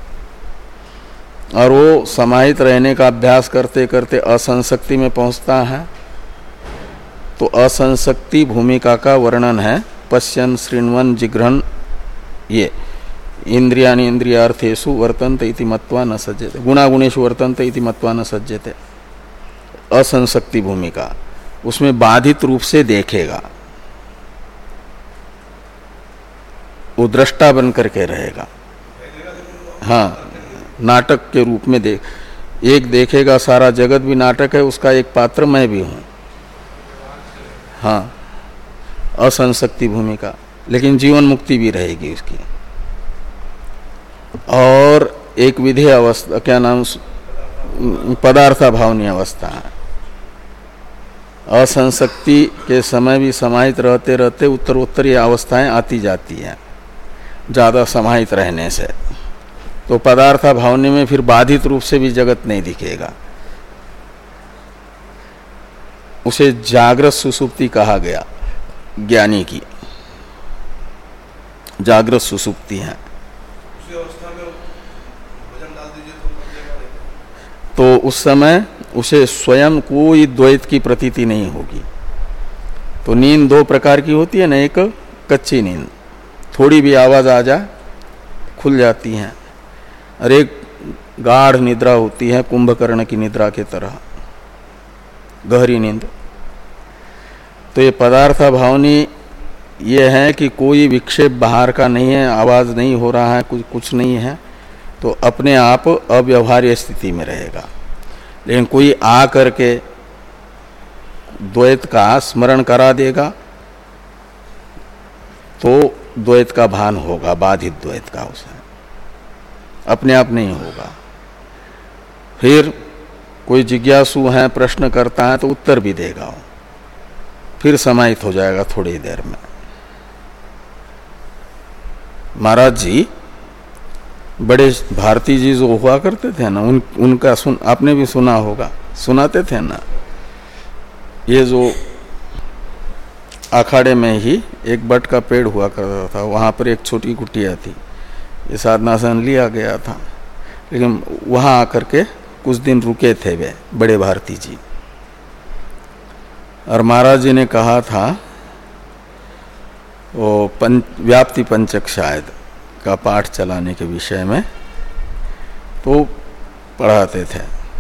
और वो समाहित रहने का अभ्यास करते करते असंशक्ति में पहुंचता है। तो असंशक्ति भूमिका का वर्णन है पश्यन श्रृण्वन जिघ्रन, ये इंद्रियाणि इंद्रियार्थेषु वर्तन्ते इति मत्वा न सज्जते, गुणागुणेषु वर्तन्ते इति मत्वा न सज्जते। असंशक्ति भूमिका उसमें बाधित रूप से देखेगा, वो दृष्टा बन करके रहेगा। हाँ, नाटक के रूप में देख, एक देखेगा सारा जगत भी नाटक है, उसका एक पात्र मैं भी हूं। हाँ, असंशक्ति भूमिका, लेकिन जीवन मुक्ति भी रहेगी उसकी। और एक विधेय अवस्था, क्या नाम, पदार्था भावनी अवस्था है। असंशक्ति के समय भी समाहित रहते रहते उत्तरोत्तर ये अवस्थाएं आती जाती हैं ज़्यादा समाहित रहने से। तो पदार्था भावनी में फिर बाधित रूप से भी जगत नहीं दिखेगा, उसे जागृत सुसुप्ति कहा गया। ज्ञानी की जागृत सुसुप्ति है। तो उस समय उसे स्वयं कोई द्वैत की प्रतीति नहीं होगी। तो नींद दो प्रकार की होती है ना, एक कच्ची नींद, थोड़ी भी आवाज आ जाए खुल जाती है, और एक गाढ़ निद्रा होती है कुंभकर्ण की निद्रा के तरह, गहरी नींद। तो ये पदार्थ भावनी ये है कि कोई विक्षेप बाहर का नहीं है, आवाज नहीं हो रहा है, कुछ कुछ नहीं है, तो अपने आप अव्यवहार्य स्थिति में रहेगा। लेकिन कोई आ करके द्वैत का स्मरण करा देगा तो द्वैत का भान होगा, बाधित द्वैत का, उसे अपने आप नहीं होगा। फिर कोई जिज्ञासु है, प्रश्न करता है तो उत्तर भी देगा, वो फिर समाहित हो जाएगा थोड़ी देर में। महाराज जी, बड़े भारती जी जो हुआ करते थे ना, उन उनका सुन आपने भी सुना होगा, सुनाते थे ना। ये जो अखाड़े में ही एक बट का पेड़ हुआ करता था, वहाँ पर एक छोटी कुटिया थी, ये साधनासन लिया गया था, लेकिन वहाँ आकर के कुछ दिन रुके थे वे बड़े भारती जी। और महाराज जी ने कहा था वो पंच, व्याप्ति पंचक शायद का पाठ चलाने के विषय में, तो पढ़ाते थे।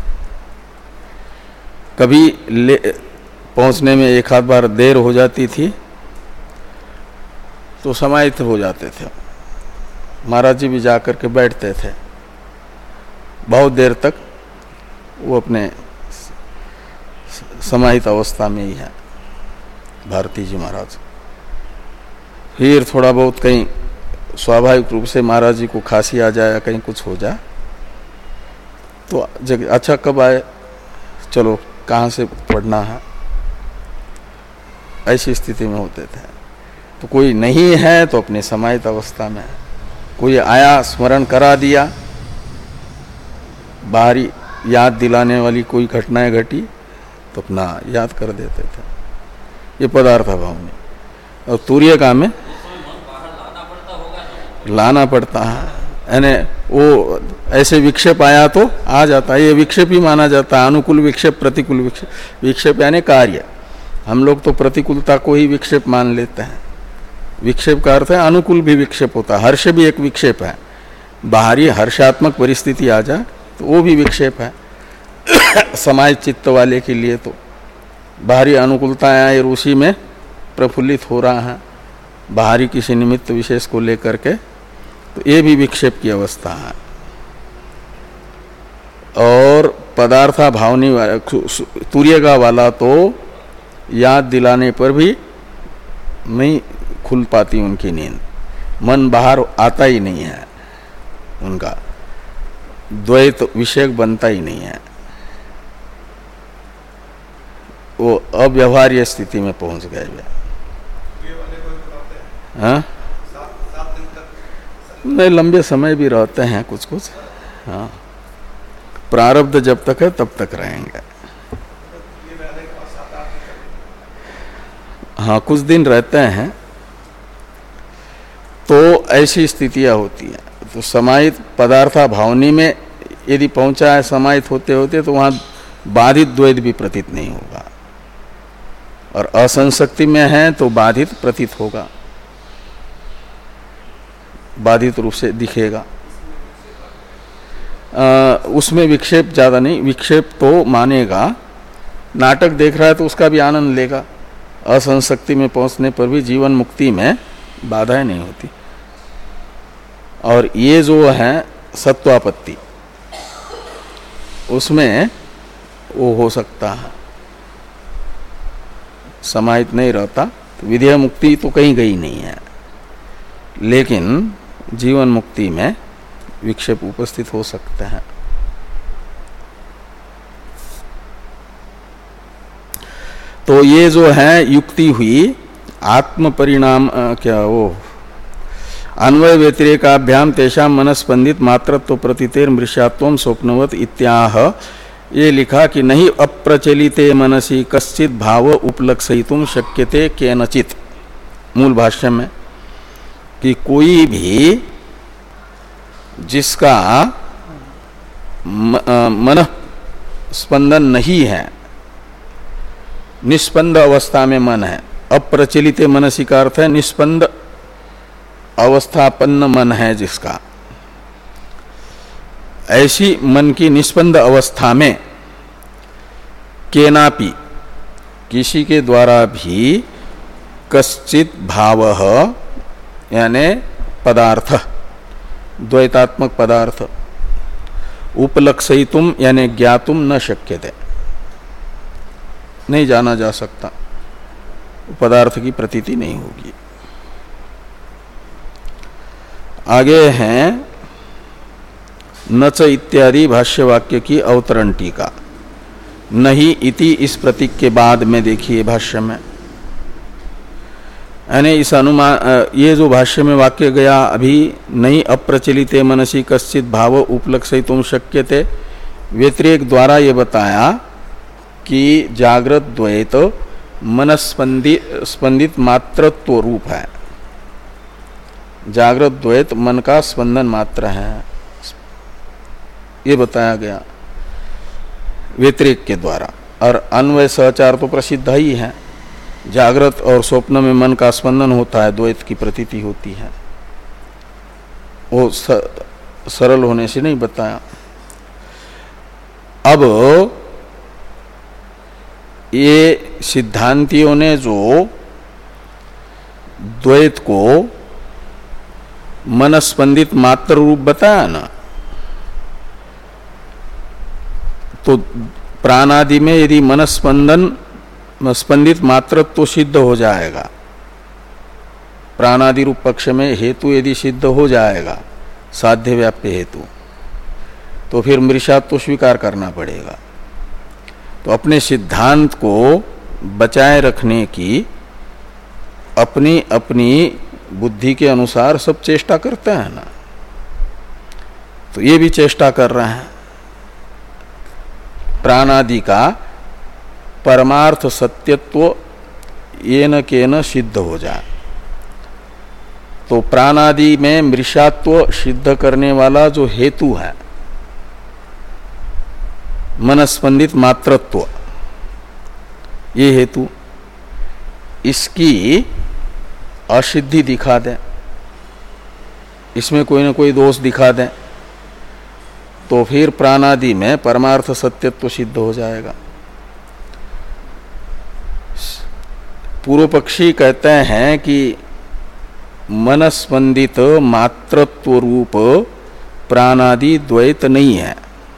कभी ले पहुंचने में एक आध बार देर हो जाती थी तो समाहित हो जाते थे। महाराज जी भी जाकर के बैठते थे, बहुत देर तक वो अपने समाहित अवस्था में ही है भारती जी महाराज। फिर थोड़ा बहुत कहीं स्वाभाविक रूप से महाराज जी को खांसी आ जाए, कहीं कुछ हो जाए तो जग अच्छा कब आए, चलो कहाँ से पढ़ना है, ऐसी स्थिति में होते थे। तो कोई नहीं है तो अपने समाहित अवस्था में, कोई आया स्मरण करा दिया, बाहरी याद दिलाने वाली कोई घटनाएं घटी तो अपना याद कर देते थे। ये पदार्थ भावनी। और तूर्यका में लाना पड़ता है, यानी वो ऐसे विक्षेप आया तो आ जाता है। ये विक्षेप ही माना जाता है, अनुकूल विक्षेप, प्रतिकूल विक्षेप। विक्षेप यानी कार्य, हम लोग तो प्रतिकूलता को ही विक्षेप मान लेते हैं। विक्षेप का अर्थ है अनुकूल भी विक्षेप होता है, हर्ष भी एक विक्षेप है। बाहरी हर्षात्मक परिस्थिति आ जाए तो वो भी विक्षेप है समाज चित्त वाले के लिए। तो बाहरी अनुकूलताएं आए, उसी में प्रफुल्लित हो रहा है बाहरी किसी निमित्त विशेष को लेकर के, तो ये भी विक्षेप की अवस्था है। और पदार्था भावनी तूर्यगा वाला तो याद दिलाने पर भी नहीं खुल पाती उनकी नींद, मन बाहर आता ही नहीं है, उनका द्वैत विषय बनता ही नहीं है, वो अव्यवहार्य स्थिति में पहुंच गए वे। हाँ, नहीं, लंबे समय भी रहते हैं कुछ कुछ। हाँ, प्रारब्ध जब तक है तब तक रहेंगे। हाँ, कुछ दिन रहते हैं तो ऐसी स्थितियां होती हैं। तो समाहित पदार्था भावनी में यदि पहुंचा है समाहित होते होते, तो वहां बाधित द्वैत भी प्रतीत नहीं होगा, और असंशक्ति में है तो बाधित प्रतीत होगा, बाधित रूप से दिखेगा। आ, उसमें विक्षेप ज्यादा नहीं, विक्षेप तो मानेगा, नाटक देख रहा है तो उसका भी आनंद लेगा। असंशक्ति में पहुंचने पर भी जीवन मुक्ति में बाधाएं नहीं होती। और ये जो है सत्वापत्ति, उसमें वो हो सकता है, समाहित नहीं रहता तो विधेय मुक्ति तो कहीं गई नहीं है, लेकिन जीवन मुक्ति में विक्षेप उपस्थित हो सकते हैं। तो ये जो है युक्ति हुई आत्म परिणाम क्या वो अन्वय व्यतिरेकाभ्याम तेषाम मनस्पंदित मात्रत्व प्रतीतेर मृष्यात्वम स्वप्नवत इत्याह। ये लिखा कि नहीं अप्रचलिते मनसी कश्चित भाव उपलक्षयितुम शक्यते केनचित, मूल भाष्य में, कि कोई भी जिसका मन स्पंदन नहीं है, निष्पंद अवस्था में मन है, अप्रचलिते मनसी का अर्थ है निष्पंद अवस्थापन्न मन है जिसका, ऐसी मन की निष्पंद अवस्था में केनापि किसी के द्वारा भी कश्चित भावः यानी पदार्थ, द्वैतात्मक पदार्थ, उपलक्षयितुम यानी ज्ञातुम न शक्यते, नहीं जाना जा सकता, पदार्थ की प्रतीति नहीं होगी। आगे हैं नच इत्यादि भाष्य वाक्य की अवतरण टीका। नहीं इति इस प्रतीक के बाद में देखिए भाष्य में, यानी इस अनुमान, ये जो भाष्य में वाक्य गया अभी, नहीं अप्रचलिते मनसी कश्चित भाव उपलक्षयितुम शक्यते, व्यतिरेक द्वारा ये बताया कि जागृत द्वैत मनस्पंदी स्पंदित मात्रत्व रूप है, जागृत द्वैत मन का स्पंदन मात्र है, ये बताया गया व्यतिरेक के द्वारा। और अन्वय सहचार तो प्रसिद्ध ही है, जागृत और स्वप्न में मन का स्पंदन होता है, द्वैत की प्रतीति होती है, वो स, सरल होने से नहीं बताया। अब ये सिद्धांतियों ने जो द्वैत को मनस्पंदित मात्र रूप बताया ना, तो प्राणादि में यदि मनस्पंदन स्पंदित मात्रत्व तो सिद्ध हो जाएगा, प्राणादि रूप पक्ष में हेतु यदि सिद्ध हो जाएगा, साध्य व्याप्य हेतु, तो फिर मृषात्व तो स्वीकार करना पड़ेगा। तो अपने सिद्धांत को बचाए रखने की अपनी अपनी बुद्धि के अनुसार सब चेष्टा करते हैं ना, तो ये भी चेष्टा कर रहे हैं प्राणादि का परमार्थ सत्यत्व येन केन सिद्ध हो जाए। तो प्राणादि में मृषात्व सिद्ध करने वाला जो हेतु है मनस्पंदित मात्रत्व, ये हेतु इसकी असिद्धि दिखा दें, इसमें कोई ना कोई दोष दिखा दें, तो फिर प्राणादि में परमार्थ सत्यत्व सिद्ध हो जाएगा। पूर्व पक्षी कहते हैं कि मनस्पंदित मात्रत्व रूप प्राणादि द्वैत नहीं है।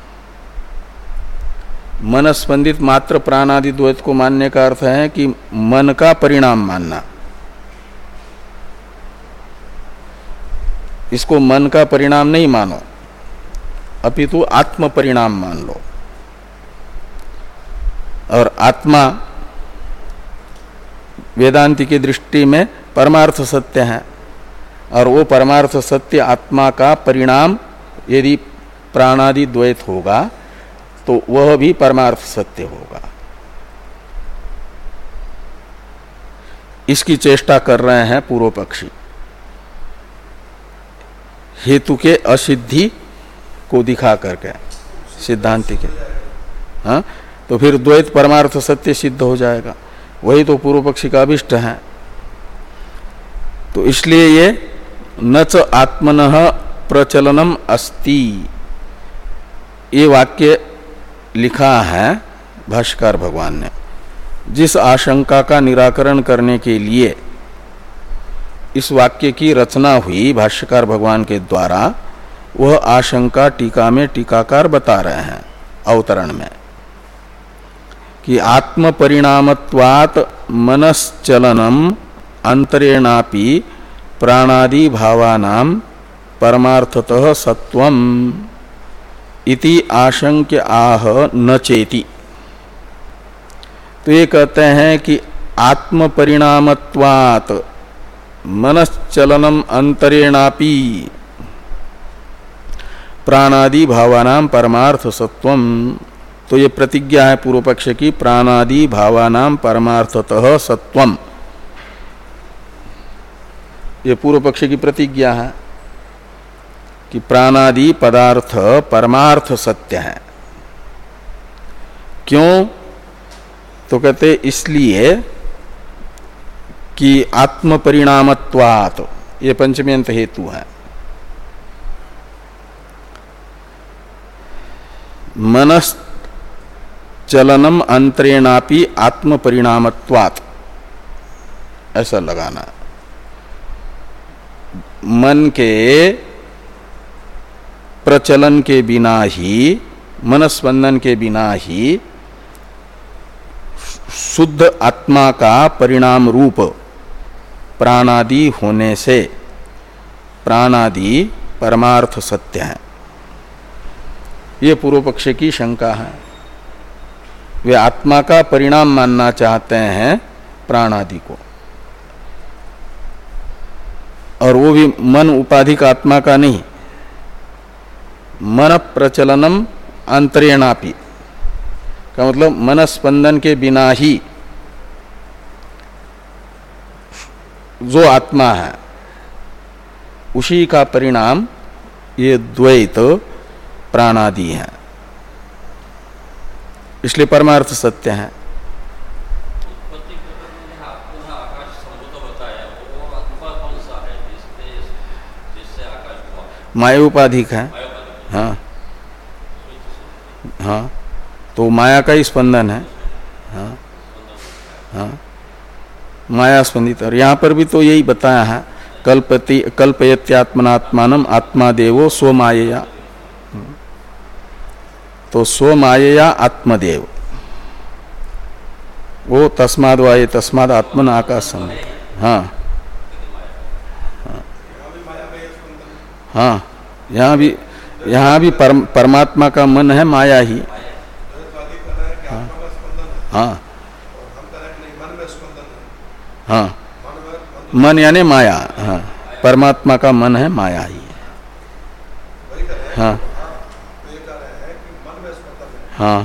मनस्पंदित मात्र प्राणादि द्वैत को मानने का अर्थ है कि मन का परिणाम मानना। इसको मन का परिणाम नहीं मानो, अपितु आत्म परिणाम मान लो। और आत्मा वेदांति की दृष्टि में परमार्थ सत्य है, और वो परमार्थ सत्य आत्मा का परिणाम यदि प्राणादि द्वैत होगा तो वह भी परमार्थ सत्य होगा। इसकी चेष्टा कर रहे हैं पूर्व पक्षी, हेतु के असिद्धि को दिखा करके सिद्धांति के। हाँ, तो फिर द्वैत परमार्थ सत्य सिद्ध हो जाएगा, वही तो पूर्व पक्षी का अभिष्ट है। तो इसलिए ये न च आत्मनः प्रचलनम अस्ति, ये वाक्य लिखा है भाष्यकार भगवान ने। जिस आशंका का निराकरण करने के लिए इस वाक्य की रचना हुई भाष्यकार भगवान के द्वारा, वह आशंका टीका में टीकाकार बता रहे हैं अवतरण में, कि आत्म परिणामत्वात् मनश्चलनम अंतरेणापि प्राणादि भावानां परमार्थतः सत्वम इति आशंक्य आह न चेति। तो ये कहते हैं कि आत्म परिणामत्वात् मनश्चलनम अंतरेणापि प्राणादि भावानां परमार्थ सत्वम। तो ये प्रतिज्ञा है पूर्व पक्ष की, प्राणादि भावानां परमार्थतः सत्वम, ये पूर्व पक्ष की प्रतिज्ञा है कि प्राणादि पदार्थ परमार्थ सत्य है। क्यों? तो कहते इसलिए कि आत्म परिणामत्वात्, ये पंचमी अंत हेतु है। मनस चलनम अंतरेणापि आत्म परिणामत्वात्, ऐसा लगाना। मन के प्रचलन के बिना ही, मनस्पंदन के बिना ही शुद्ध आत्मा का परिणाम रूप प्राणादि होने से प्राणादि परमार्थ सत्य है। ये पूर्व पक्ष की शंका है। वे आत्मा का परिणाम मानना चाहते हैं प्राणादि को, और वो भी मन उपाधिक आत्मा का नहीं। मन प्रचलनम अंतरेणापि का मतलब मनस्पंदन के बिना ही जो आत्मा है उसी का परिणाम ये द्वैत प्राणादि है, इसलिए परमार्थ सत्य है। माया उपाधिक है। हाँ हाँ, तो माया का ही स्पंदन है। हाँ हाँ, माया स्पंदित। और यहाँ पर भी तो यही बताया है, कल्पति कल्पयत्यात्मनात्मानम आत्मा देवो स्वमायया। तो स्वमायया आत्मदेव, वो तस्माद् वाये तस्माद् आत्मन आकाशम। हाँ हाँ, यहाँ भी यहाँ भी परम, परमात्मा का मन है, माया ही। हाँ हाँ हाँ मन यानी माया। हाँ, परमात्मा का मन है, माया ही है। हाँ हाँ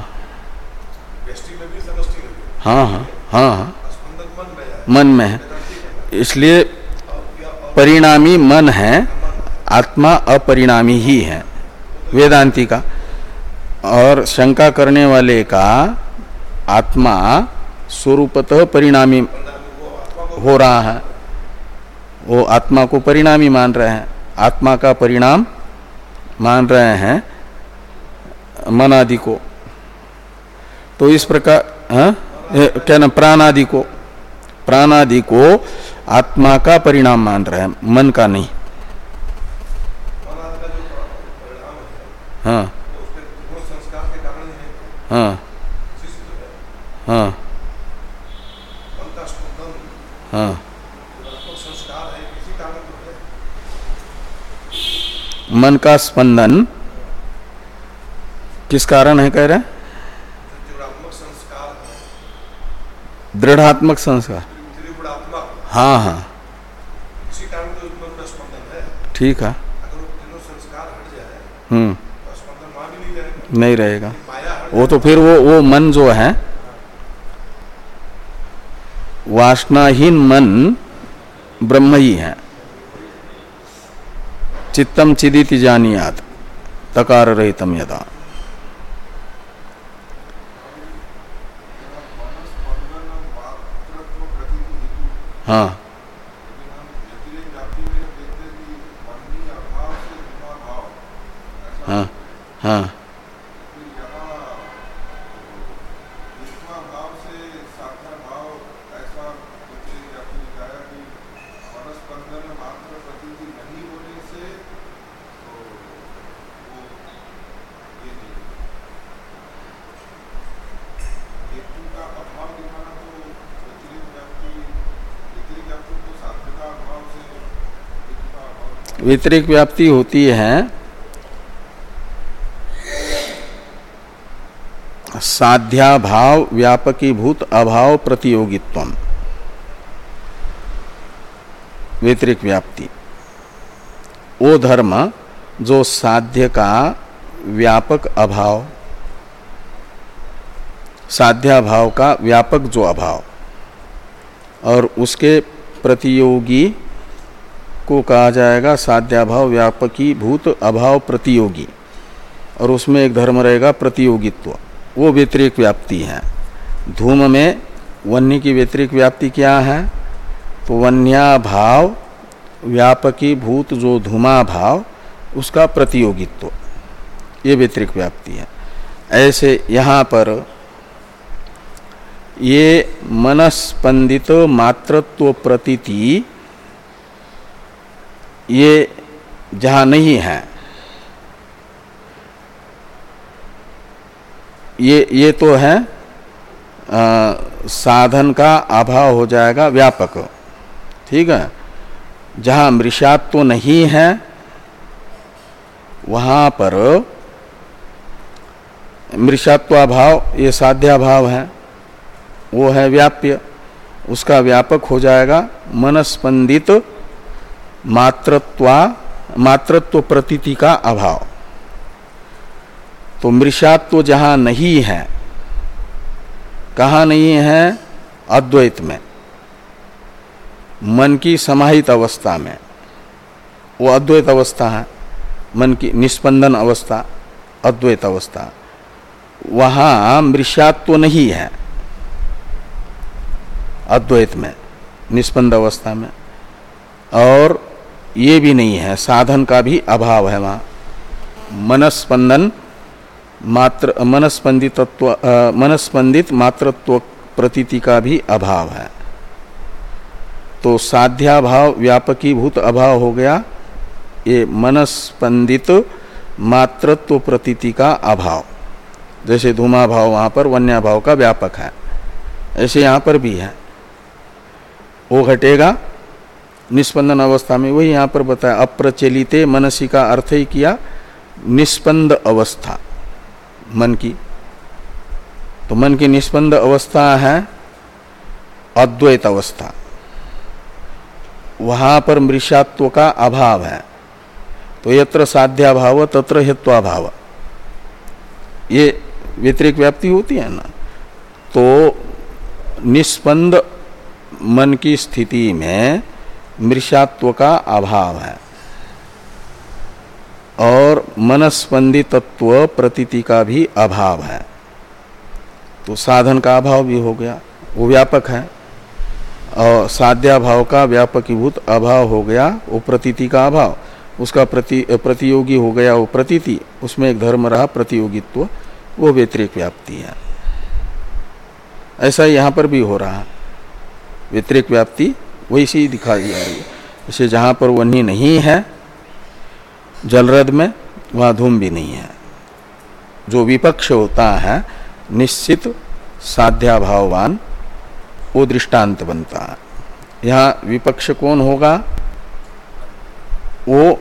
हाँ हाँ हाँ हाँ मन में है, इसलिए परिणामी मन है, आत्मा अपरिणामी ही है वेदांती का। और शंका करने वाले का आत्मा स्वरूपतः परिणामी हो रहा है, वो आत्मा को परिणामी मान रहे हैं, आत्मा का परिणाम मान रहे हैं मन आदि को। तो इस प्रकार हाँ क्या ना प्राण आदि को, प्राण आदि को आत्मा का परिणाम मान रहे हैं, मन का नहीं। हाँ हाँ हाँ हाँ मन का स्पंदन किस कारण है कह रहे हैं? दृढ़ात्मक संस्कार। हाँ हाँ ठीक है। हम्म नहीं रहेगा वो, तो फिर वो वो मन जो है वासनाहीन मन ब्रह्म ही है। चित्तम चिदिति जानियात तकार रहितम यदा। हाँ हाँ हाँ व्यतिरेक व्याप्ति होती है साध्याभाव व्यापकीभूत अभाव प्रतियोगित्वम। व्यतिरेक व्याप्ति वो धर्म जो साध्य का व्यापक अभाव, साध्याभाव का व्यापक जो अभाव और उसके प्रतियोगी को कहा जाएगा साध्याभाव व्यापकी भूत अभाव प्रतियोगी, और उसमें एक धर्म रहेगा प्रतियोगित्व, वो व्यतिरेक व्याप्ति है। धूम में वन्य की व्यतिरेक व्याप्ति क्या है? तो वन्याभाव व्यापकी भूत जो धूमा भाव उसका प्रतियोगित्व, ये व्यतिरेक व्याप्ति है। ऐसे यहाँ पर ये मनस्पंदित मात्रत्व प्रतीति ये जहाँ नहीं है, ये ये तो है आ, साधन का अभाव हो जाएगा व्यापक, ठीक है। जहाँ मृषात्व तो नहीं है वहाँ पर मृषात्वाभाव ये साध्याभाव है, वो है व्याप्य, उसका व्यापक हो जाएगा मनस्पंदित मात्रत्वा मात्रत्व प्रतीति का अभाव। तो मृषात्व जहाँ नहीं है, कहाँ नहीं है? अद्वैत में, मन की समाहित अवस्था में, वो अद्वैत अवस्था है, मन की निस्पंदन अवस्था, अद्वैत अवस्था, वहाँ मृषात्व नहीं है अद्वैत में, निस्पंद अवस्था में। और ये भी नहीं है, साधन का भी अभाव है वहाँ, मनस्पंदन मात्र मनस्पंदितत्व मनस्पंदित मात्रत्व प्रतीति का भी अभाव है। तो साध्याभाव व्यापकीभूत अभाव हो गया ये मनस्पंदित मात्रत्व प्रतीति का अभाव। जैसे धूमा भाव वहाँ पर वन्या भाव का व्यापक है, ऐसे यहाँ पर भी है, वो घटेगा निस्पंदन अवस्था में। वही यहाँ पर बताया अप्रचलिते मनसी का अर्थ ही किया निस्पंद अवस्था मन की। तो मन की निस्पंद अवस्था है अद्वैत अवस्था, वहां पर मृषात्व का अभाव है, तो यत्र साध्याभाव तत्र हेत्वाभाव, ये व्यतिरेक व्याप्ति होती है ना। तो निस्पंद मन की स्थिति में मृषात्व का अभाव है और मनस्पंदी तत्व प्रतीति का भी अभाव है, तो साधन का अभाव भी हो गया, वो व्यापक है। और साध्याभाव का व्यापकीभूत अभाव हो गया, वो प्रतीति का अभाव, उसका प्रति प्रतियोगी हो गया वो प्रतीति, उसमें एक धर्म रहा प्रतियोगित्व, वो व्यतिरेक व्याप्ति है। ऐसा यहाँ पर भी हो रहा है, व्यतिरेक व्याप्ति वैसी ही दिखाई जा रही है। जैसे जहाँ पर वन्नी नहीं है जलरद में, वहाँ धूम भी नहीं है। जो विपक्ष होता है निश्चित साध्याभाववान, वो दृष्टांत बनता है। यहाँ विपक्ष कौन होगा? वो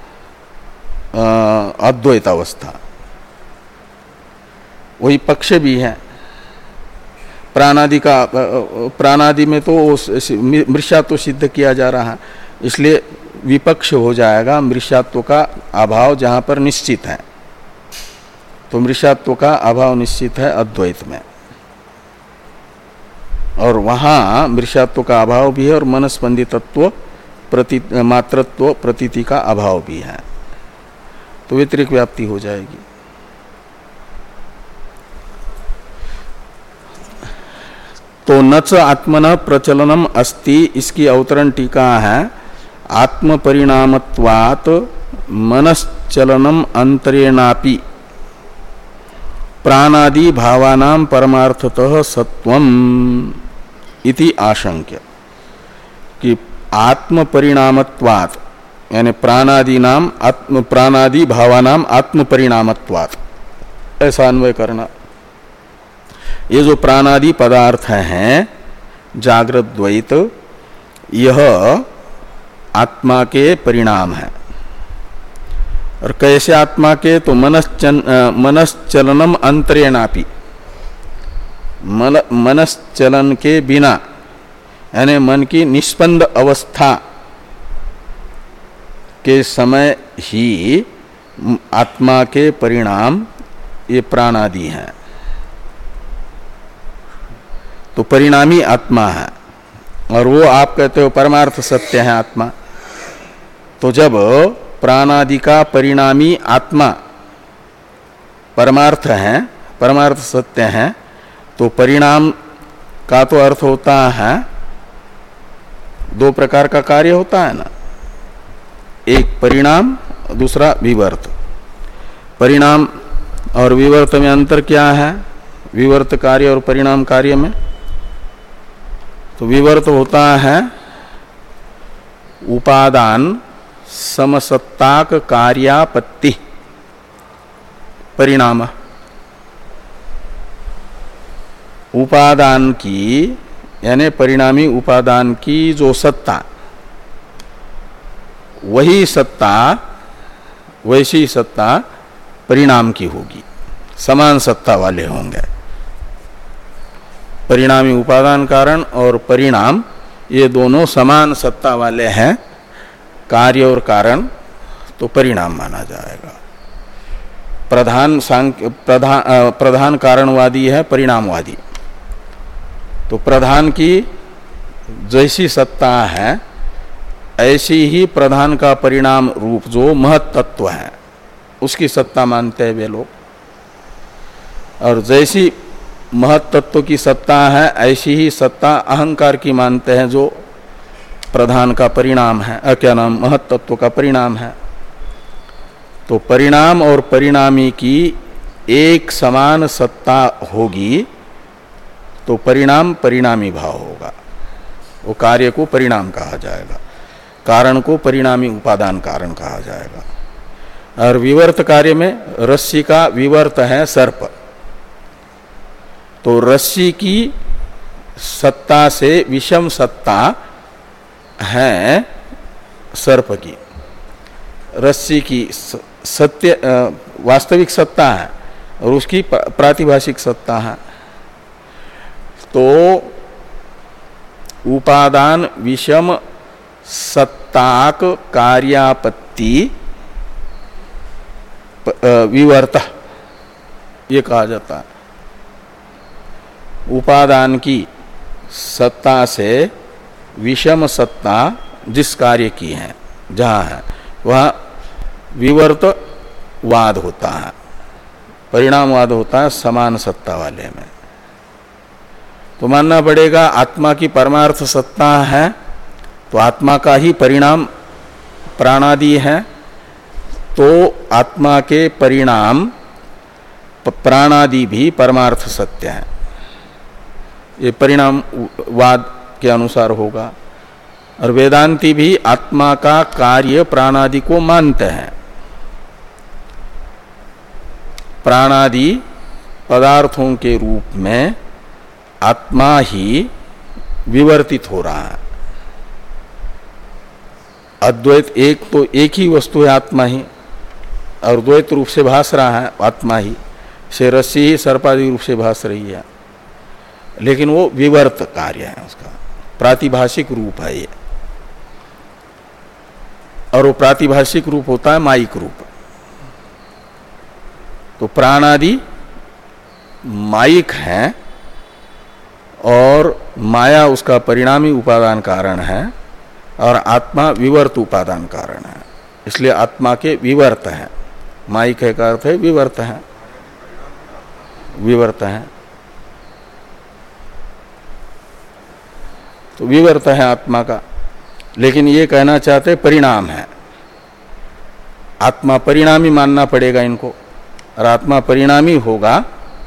अद्वैत अवस्था, वही पक्ष भी है। प्राणादि का प्राणादि में तो मृषा तो सिद्ध किया जा रहा है, इसलिए विपक्ष हो जाएगा मृषात्व का अभाव जहाँ पर निश्चित है। तो मृषात्व का अभाव निश्चित है अद्वैत में, और वहाँ मृषात्व का अभाव भी है और मनस्पंदी तत्व प्रति मात्रत्व प्रतीति का अभाव भी है, तो व्यतिरेक व्याप्ति हो जाएगी। तो नच आत्मन प्रचलनम अस्ति, इसकी अवतरण टीका है, आत्म परिणामत्वात् मनश्चलनम अंतरेणापि प्राणादि भावानां परमार्थतः सत्वम इति आशंक्य, कि आत्म परिणामत्वात् यानी प्राणादि नाम आत्म प्राणादि भावानाम आत्म परिणामत्वात्, ऐसा अन्वय करना। ये जो प्राणादि पदार्थ हैं जागृत द्वैत, यह आत्मा के परिणाम है। और कैसे आत्मा के? तो मनश्चन मनश्चलनम अंतरेणापि, मन मनश्चलन के बिना, यानी मन की निष्पन्द अवस्था के समय ही आत्मा के परिणाम ये प्राणादि हैं। तो परिणामी आत्मा है, और वो आप कहते हो परमार्थ सत्य है आत्मा। तो जब प्राणादि का परिणामी आत्मा परमार्थ है, परमार्थ सत्य है, तो परिणाम का तो अर्थ होता है दो प्रकार का कार्य होता है ना, एक परिणाम, दूसरा विवर्त। परिणाम और विवर्त में अंतर क्या है? विवर्त कार्य और परिणाम कार्य में तो विवर्त होता है उपादान समसत्ताक कार्यापत्ति परिणाम। उपादान की यानी परिणामी उपादान की जो सत्ता, वही सत्ता वैसी सत्ता परिणाम की होगी, समान सत्ता वाले होंगे। परिणामी उपादान कारण और परिणाम ये दोनों समान सत्ता वाले हैं, कार्य और कारण, तो परिणाम माना जाएगा। प्रधान सांख्य प्रधान प्रधान कारणवादी है परिणामवादी। तो प्रधान की जैसी सत्ता है ऐसी ही प्रधान का परिणाम रूप जो महत तत्व है उसकी सत्ता मानते हैं वे लोग। और जैसी महत तत्व की सत्ता है ऐसी ही सत्ता अहंकार की मानते हैं जो प्रधान का परिणाम है, क्या नाम, महत तत्व का परिणाम है। तो परिणाम और परिणामी की एक समान सत्ता होगी तो परिणाम परिणामी भाव होगा, वो कार्य को परिणाम कहा जाएगा, कारण को परिणामी उपादान कारण कहा जाएगा। और विवर्त कार्य में रस्सी का विवर्त है सर्प, तो रस्सी की सत्ता से विषम सत्ता है सर्प की। रस्सी की सत्य वास्तविक सत्ता है और उसकी प्रातिभाषिक सत्ता है। तो उपादान विषम सत्ताक कार्यापत्ति विवर्त ये कहा जाता है। उपादान की सत्ता से विषम सत्ता जिस कार्य की है जहाँ है वह विवर्त वाद होता है, परिणामवाद होता है समान सत्ता वाले में। तो मानना पड़ेगा आत्मा की परमार्थ सत्ता है तो आत्मा का ही परिणाम प्राणादि है, तो आत्मा के परिणाम प्राणादि भी परमार्थ सत्य है। ये परिणामवाद के अनुसार होगा। और वेदांती भी आत्मा का कार्य प्राणादि को मानते हैं। प्राणादि पदार्थों के रूप में आत्मा ही विवर्तित हो रहा है। अद्वैत एक तो एक ही वस्तु है आत्मा ही, और द्वैत रूप से भास रहा है आत्मा ही, से रस्सी ही सर्पादि रूप से भास रही है, लेकिन वो विवर्त कार्य है, उसका प्रातिभाषिक रूप है ये। और वो प्रातिभाषिक रूप होता है मायिक रूप। तो प्राणादि मायिक हैं और माया उसका परिणामी उपादान कारण है, और आत्मा विवर्त उपादान कारण है। इसलिए आत्मा के विवर्त है। मायिक है का अर्थ है विवर्त है, विवर्त है। तो विवर्त है आत्मा का, लेकिन ये कहना चाहते परिणाम है। आत्मा परिणामी मानना पड़ेगा इनको, और आत्मा परिणामी होगा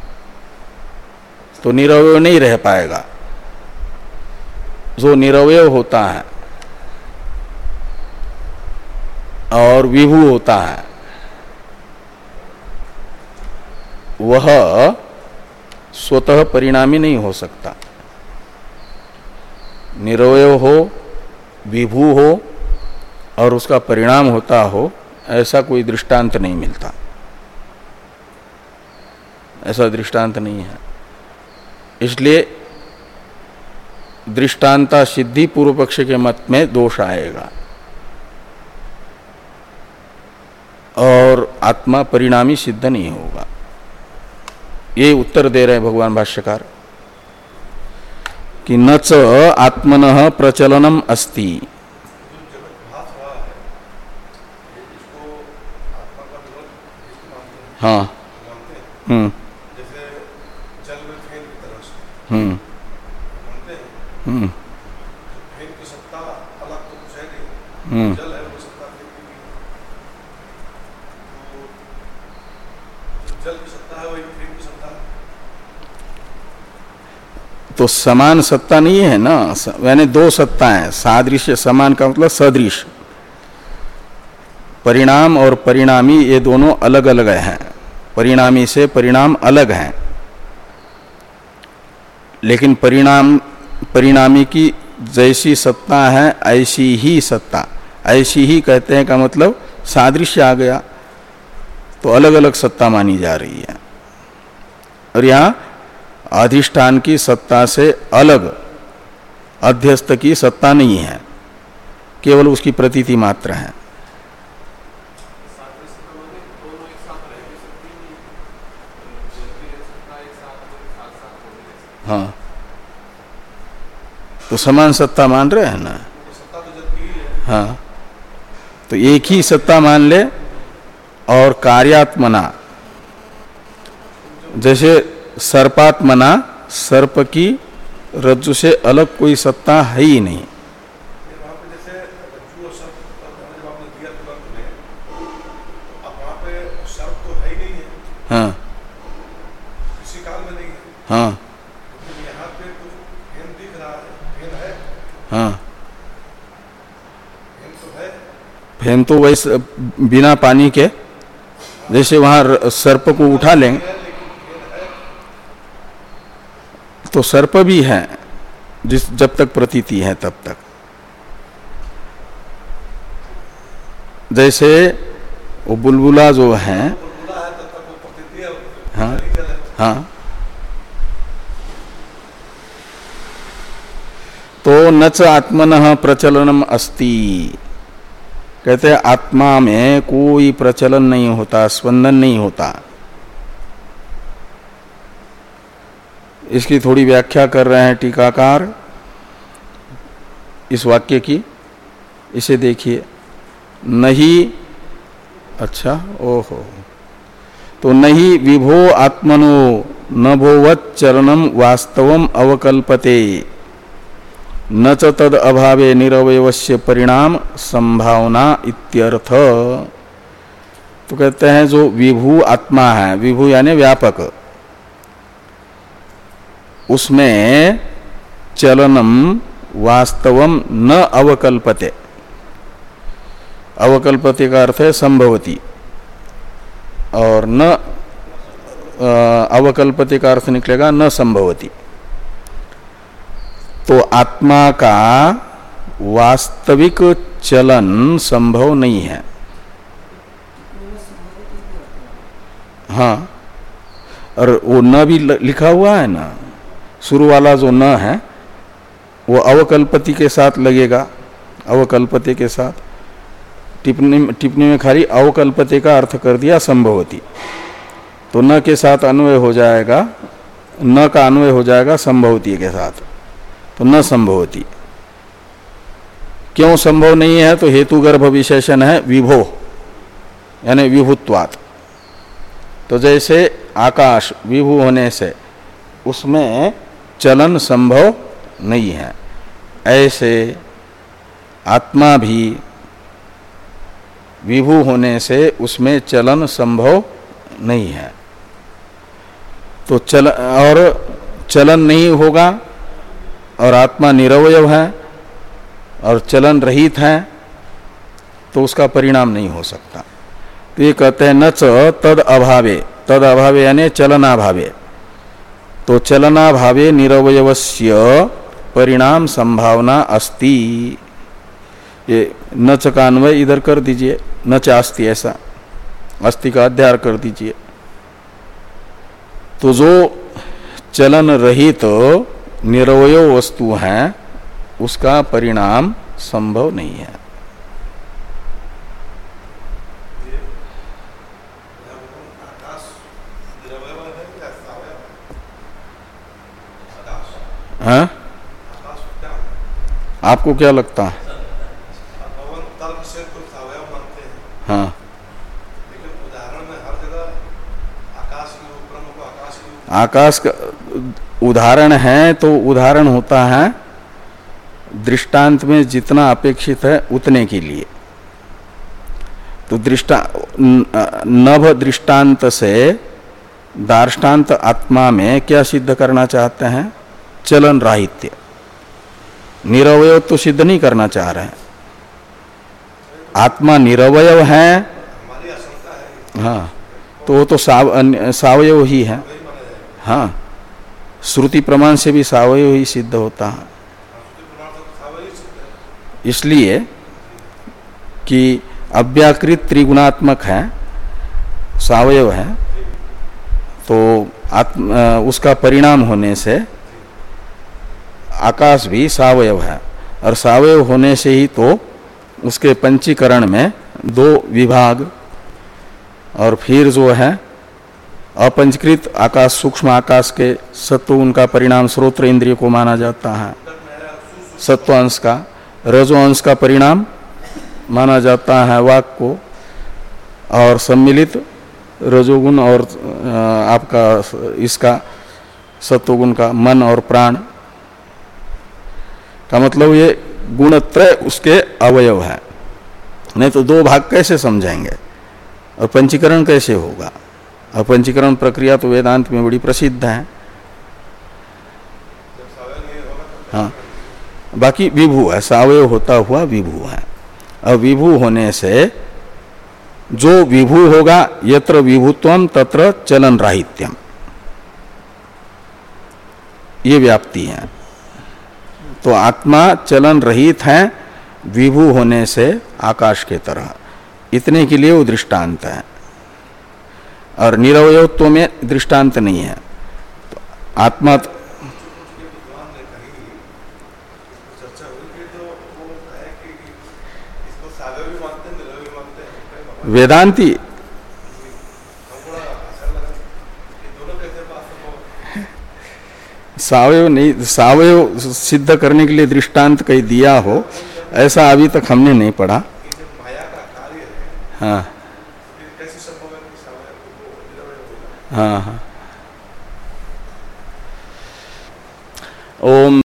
तो निरवय नहीं रह पाएगा। जो निरवय होता है और विभू होता है वह स्वतः परिणामी नहीं हो सकता। निरवय हो, विभू हो और उसका परिणाम होता हो, ऐसा कोई दृष्टांत नहीं मिलता। ऐसा दृष्टांत नहीं है। इसलिए दृष्टांता सिद्धि पूर्व पक्ष के मत में दोष आएगा, और आत्मा परिणामी सिद्ध नहीं होगा। ये उत्तर दे रहे भगवान भाष्यकार कि न च आत्मनः प्रचलनम अस्ति। हाँ, हम्म हम्म हम्म हम्म तो समान सत्ता नहीं है ना, यानी दो सत्ता है। सादृश्य समान का मतलब सदृश। परिणाम और परिणामी ये दोनों अलग अलग हैं। परिणामी से परिणाम अलग हैं, लेकिन परिणाम परिणामी की जैसी सत्ता है ऐसी ही सत्ता, ऐसी ही कहते हैं का मतलब सादृश्य आ गया, तो अलग अलग सत्ता मानी जा रही है। और यहाँ अधिष्ठान की सत्ता से अलग अध्यस्त की सत्ता नहीं है, केवल उसकी प्रतीति मात्र है। हाँ, तो समान सत्ता मान रहे हैं ना। हाँ, तो एक ही सत्ता मान ले। और कार्यात्मना, जैसे सर्पात्मना, सर्प की रज्जु से अलग कोई सत्ता है ही नहीं। हाँ हाँ हाँ, फेन तो वैसे बिना पानी के, जैसे वहां सर्प को उठा लेंगे तो सर्प भी है, जिस जब तक प्रतीति है तब तक। जैसे वो बुलबुला जो है, हाँ हाँ, तो न च आत्मनः प्रचलनम अस्ति, कहते हैं आत्मा में कोई प्रचलन नहीं होता, स्पंदन नहीं होता। इसकी थोड़ी व्याख्या कर रहे हैं टीकाकार इस वाक्य की। इसे देखिए, नहीं, अच्छा, ओहो, तो नहीं विभो आत्मनो नभोवत् चरणम वास्तवम अवकल्पते न च तद अभावे निरवयवस्य परिणाम संभावना इत्यर्थ। तो कहते हैं जो विभु आत्मा है, विभु यानी व्यापक, उसमें चलनम वास्तवम न अवकल्पते। अवकल्पते का अर्थ है संभवती, और न अवकल्पते का अर्थ निकलेगा न संभवती। तो आत्मा का वास्तविक चलन संभव नहीं है। हाँ, और वो न भी लिखा हुआ है ना, शुरू वाला जो न है वो अवकल्पति के साथ लगेगा, अवकल्पते के साथ। टिप्पणी टिप्पणी में खाली अवकल्पते का अर्थ कर दिया संभवती, तो न के साथ अन्वय हो जाएगा, न का अन्वय हो जाएगा संभवती के साथ, तो न संभवती। क्यों संभव नहीं है? तो हेतुगर्भ विशेषण है विभो, यानी विभुत्वात्। तो जैसे आकाश विभु होने से उसमें चलन संभव नहीं है, ऐसे आत्मा भी विभु होने से उसमें चलन संभव नहीं है। तो चल और चलन नहीं होगा, और आत्मा निरवयव है और चलन रहित है, तो उसका परिणाम नहीं हो सकता। तो ये कहते हैं न च तद अभावे, तद अभावे यानी चलनाभावे, तो चलनाभावे निरवयवस्य परिणाम संभावना अस्ति। ये न च का अन्वय इधर कर दीजिए, न च अस्ति, ऐसा अस्ति का अध्यार कर दीजिए। तो जो चलन रहित तो निरवय वस्तु है उसका परिणाम संभव नहीं है। हाँ? आपको क्या लगता है? हाँ, आकाश का उदाहरण है, तो उदाहरण होता है दृष्टांत में जितना अपेक्षित है उतने के लिए। तो दृष्टा नभ दृष्टांत से दार्ष्टान्त आत्मा में क्या सिद्ध करना चाहते हैं? चलन राहित्य, निरवय तो सिद्ध नहीं करना चाह रहे हैं। आत्मा निरवय है, हाँ, तो वो तो साव, सावयव ही है। हाँ, श्रुति प्रमाण से भी सावयव ही सिद्ध होता है। इसलिए कि अव्याकृत त्रिगुणात्मक है, सावयव है, तो आत्म उसका परिणाम होने से आकाश भी सावयव है, और सावयव होने से ही तो उसके पंचीकरण में दो विभाग, और फिर जो है अपंचकृत आकाश, सूक्ष्म आकाश के सत्व उनका परिणाम श्रोत्र इंद्रिय को माना जाता है, सत्व अंश का। रजो अंश का परिणाम माना जाता है वाक को, और सम्मिलित रजोगुण और आपका इसका सत्वगुण का मन और प्राण का मतलब ये गुणत्रय उसके अवयव है। नहीं तो दो भाग कैसे समझाएंगे, और पंचीकरण कैसे होगा? और पंचीकरण प्रक्रिया तो वेदांत में बड़ी प्रसिद्ध है। हाँ, बाकी विभु है, सावयव होता हुआ विभु है। और विभु होने से जो विभु होगा, यत्र विभुत्वम तत्र चलन राहित्यम, ये व्याप्ति है। तो आत्मा चलन रहित है विभु होने से आकाश के तरह, इतने के लिए वो दृष्टांत है। और निरवयत्व में दृष्टांत नहीं है। तो आत्मा वेदांती सावयव नहीं, सावयव सिद्ध करने के लिए दृष्टांत कहीं दिया हो ऐसा अभी तक हमने नहीं पढ़ा। हाँ हाँ हाँ। ओम